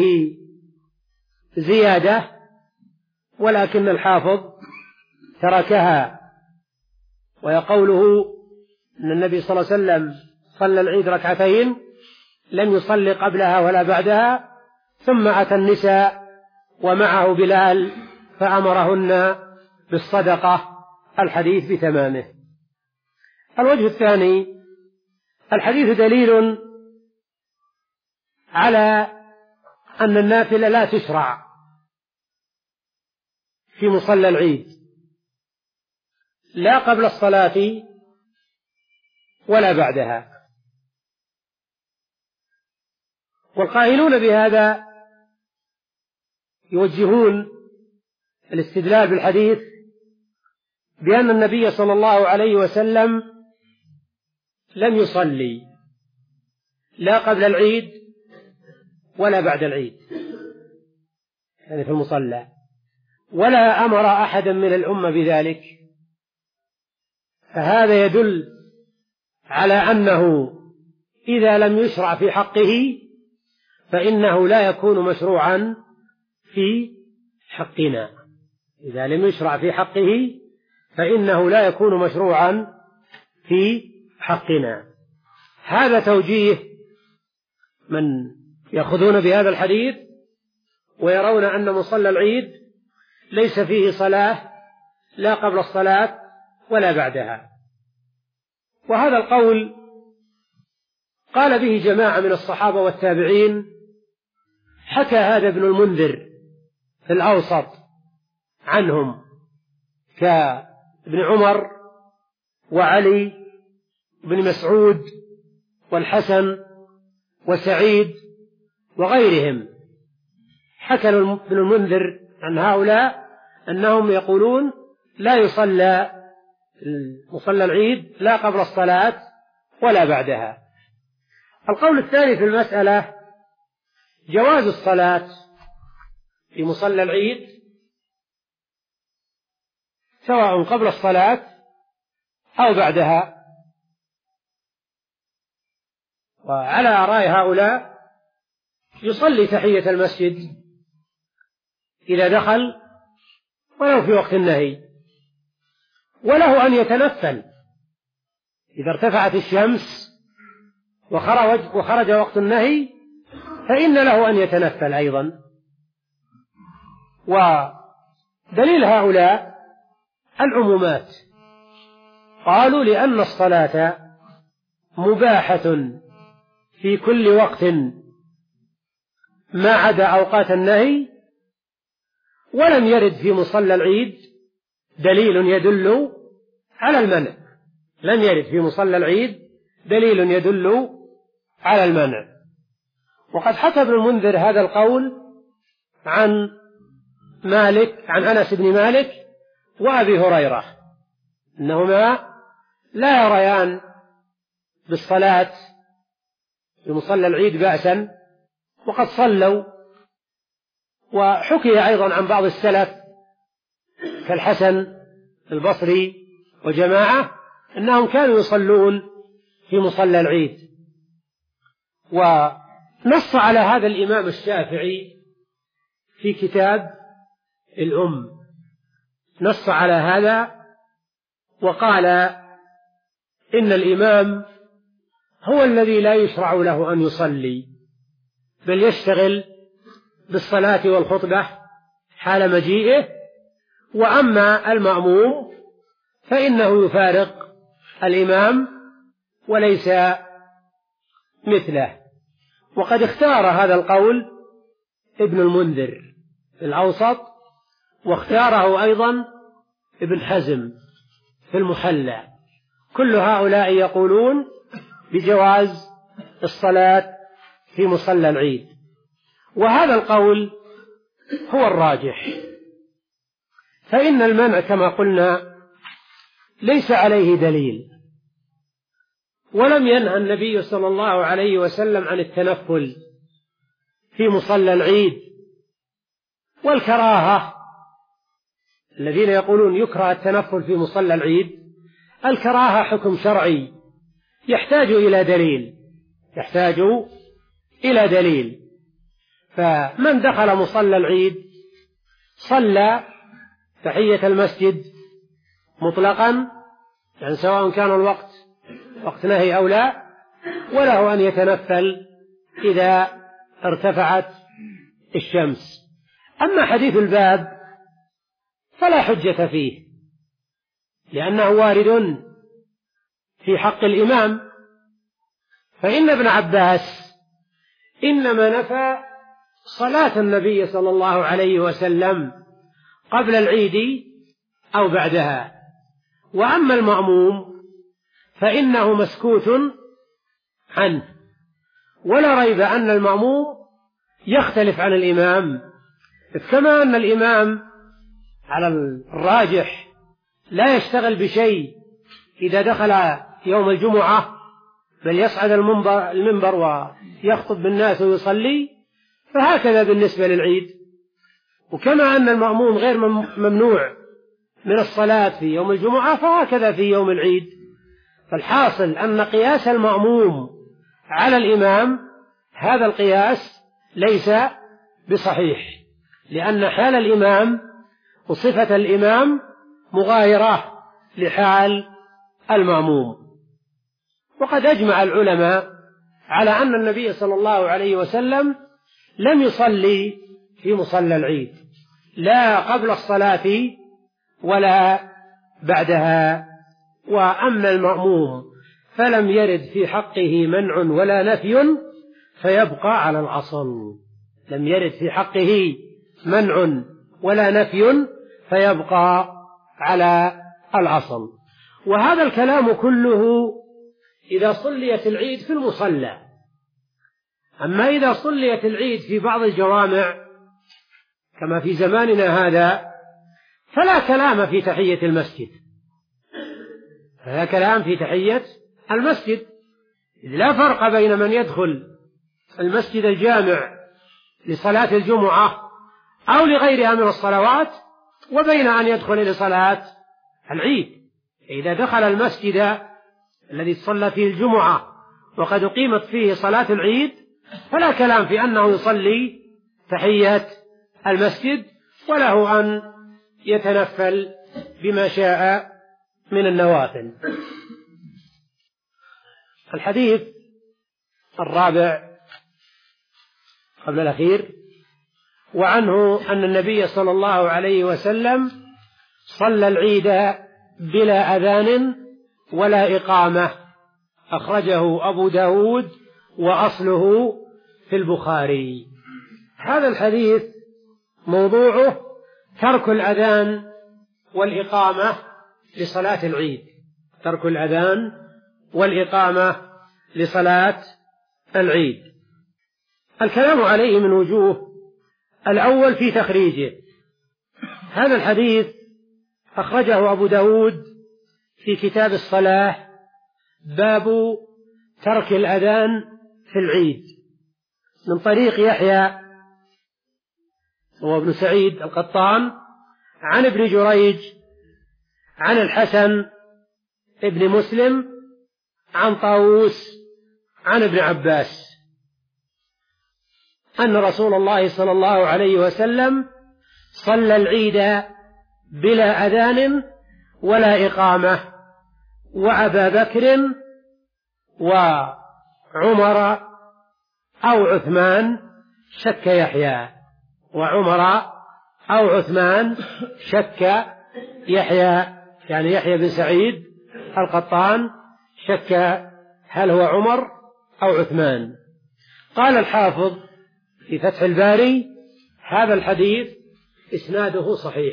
زيادة ولكن الحافظ تركها، ويقوله أن النبي صلى الله عليه وسلم صلى العيد ركعتين لم يصلي قبلها ولا بعدها، ثم أتى النساء ومعه بلال فأمرهن بالصدقة، الحديث بتمامه. الوجه الثاني، الحديث دليل على أن النافلة لا تشرع في مصلى العيد لا قبل الصلاة ولا بعدها. والقائلون بهذا يوجهون الاستدلال بالحديث بأن النبي صلى الله عليه وسلم لم يصلي لا قبل العيد ولا بعد العيد، يعني في المصلى، ولا أمر أحدا من الأمة بذلك، فهذا يدل على أنه إذا لم يشرع في حقه فإنه لا يكون مشروعا في حقنا، إذا لم يشرع في حقه فإنه لا يكون مشروعا في حقنا. هذا توجيه من يأخذون بهذا الحديث ويرون أن مصلى العيد ليس فيه صلاة لا قبل الصلاة ولا بعدها. وهذا القول قال به جماعة من الصحابة والتابعين، حكى هذا ابن المنذر في الأوسط عنهم كابن عمر وعلي بن مسعود والحسن وسعيد وغيرهم. حكى ابن المنذر عن هؤلاء أنهم يقولون لا يصلى مصلى العيد لا قبل الصلاة ولا بعدها. القول الثاني في المسألة جواز الصلاة في مصلى العيد سواء قبل الصلاة أو بعدها. وعلى آراء هؤلاء يصلي تحية المسجد إذا دخل ولو في وقت النهي، وله أن يتنفل إذا ارتفعت الشمس وخرج, وخرج وقت النهي فإن له أن يتنفل أيضا. ودليل هؤلاء العمومات، قالوا لأن الصلاة مباحة في كل وقت ما عدا أوقات النهي، ولم يرد في مصلى العيد دليل يدل على المنع. لم يرد في مصلى العيد دليل يدل على المنع. وقد حكى ابن المنذر هذا القول عن مالك عن أنس بن مالك وأبي هريرة أنهما لا يريان بالصلاة في مصلى العيد بأسا، وقد صلوا. وحكي أيضا عن بعض السلف كالحسن البصري وجماعة أنهم كانوا يصلون في مصلى العيد. ونص على هذا الإمام الشافعي في كتاب الأم، نص على هذا وقال إن الإمام هو الذي لا يشرع له أن يصلي، بل يشتغل بالصلاة والخطبة حال مجيئه، وأما المأموم فإنه يفارق الإمام وليس مثله. وقد اختار هذا القول ابن المنذر في الأوسط، واختاره أيضا ابن حزم في المحلى. كل هؤلاء يقولون بجواز الصلاة في مصلى العيد، وهذا القول هو الراجح، فإن المنع كما قلنا ليس عليه دليل، ولم ينهى النبي صلى الله عليه وسلم عن التنفل في مصلى العيد. والكراهة، الذين يقولون يكره التنفل في مصلى العيد، الكراهة حكم شرعي يحتاج إلى دليل يحتاج إلى دليل فمن دخل مصلى العيد صلى تحية المسجد مطلقا، يعني سواء كان الوقت وقت نهي أو لا، وله أن يتنفل إذا ارتفعت الشمس. أما حديث الباب فلا حجة فيه، لأنه وارد في حق الإمام، فإن ابن عباس إنما نفى صلاة النبي صلى الله عليه وسلم قبل العيد أو بعدها. وأما المأموم فإنه مسكوت عنه، ولا ريب أن المأموم يختلف عن الإمام، كما أن الإمام على الراجح لا يشتغل بشيء إذا دخل يوم الجمعة، بل يصعد المنبر, المنبر ويخطب بالناس ويصلي، فهكذا بالنسبة للعيد. وكما أن المأموم غير ممنوع من الصلاة في يوم الجمعة، فهكذا في يوم العيد. فالحاصل أن قياس المأموم على الإمام هذا القياس ليس بصحيح، لأن حال الإمام وصفة الإمام مغايرة لحال المأموم. وقد أجمع العلماء على أن النبي صلى الله عليه وسلم لم يصلي في مصلى العيد، لا قبل الصلاة ولا بعدها. وأما المأموم فلم يرد في حقه منع ولا نفي فيبقى على الأصل. لم يرد في حقه منع ولا نفي فيبقى على الأصل. وهذا الكلام كله إذا صليت العيد في المصلى. أما إذا صليت العيد في بعض الجوامع كما في زماننا هذا فلا كلام في تحية المسجد، فلا كلام في تحية المسجد، لا فرق بين من يدخل المسجد الجامع لصلاة الجمعة أو لغيرها من الصلوات وبين أن يدخل لصلاة العيد. إذا دخل المسجد الذي صلى فيه الجمعة وقد أقيمت فيه صلاة العيد فلا كلام في أنه يصلي تحية المسجد، وله أن يتنفل بما شاء من النوافل. الحديث الرابع قبل الأخير، وعنه أن النبي صلى الله عليه وسلم صلى العيد بلا أذان ولا إقامة، أخرجه أبو داود وأصله في البخاري. هذا الحديث موضوعه ترك الأذان والإقامة لصلاة العيد، ترك الأذان والإقامة لصلاة العيد. الكلام عليه من وجوه. الأول في تخريجه، هذا الحديث أخرجه أبو داود في كتاب الصلاة باب ترك الأذان في العيد من طريق يحيى هو ابن سعيد القطان عن ابن جريج عن الحسن ابن مسلم عن طاووس عن ابن عباس أن رسول الله صلى الله عليه وسلم صلى العيد بلا أذان ولا إقامة، وأبا بكر وعمر أو عثمان شك يحيى وعمر أو عثمان شك يحيى يعني يحيى بن سعيد القطان شك هل هو عمر أو عثمان. قال الحافظ في فتح الباري هذا الحديث إسناده صحيح،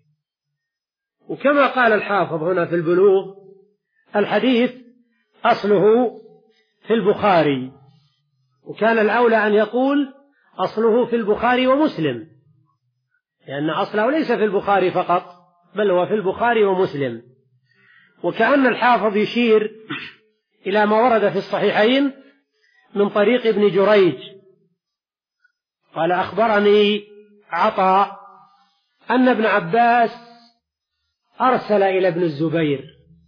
وكما قال الحافظ هنا في البلوغ الحديث أصله في البخاري، وكان الأولى أن يقول أصله في البخاري ومسلم، لأن أصله ليس في البخاري فقط بل هو في البخاري ومسلم. وكأن الحافظ يشير إلى ما ورد في الصحيحين من طريق ابن جريج قال أخبرني عطاء أن ابن عباس أرسل إلى ابن الزبير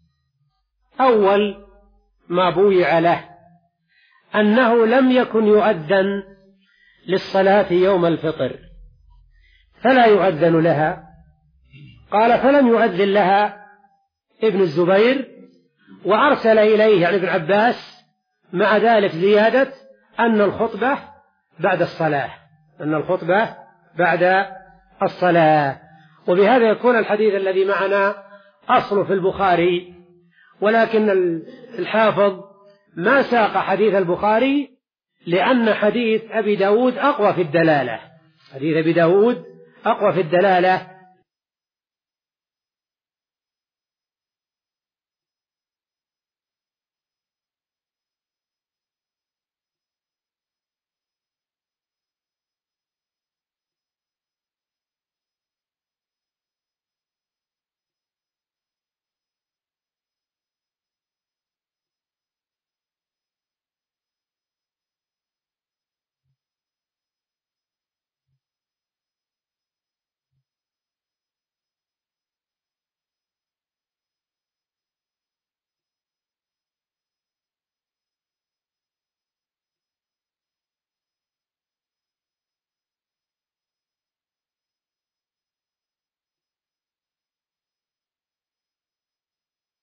أول ما بويع له أنه لم يكن يؤذن للصلاة يوم الفطر فلا يؤذن لها. قال فلم يؤذن لها ابن الزبير وأرسل إليه يعني ابن عباس مع ذلك زيادة أن الخطبة بعد الصلاة أن الخطبة بعد الصلاة. وبهذا يكون الحديث الذي معنا أصله في البخاري، ولكن الحافظ ما ساق حديث البخاري لأن حديث أبي داود أقوى في الدلالة حديث أبي داود أقوى في الدلالة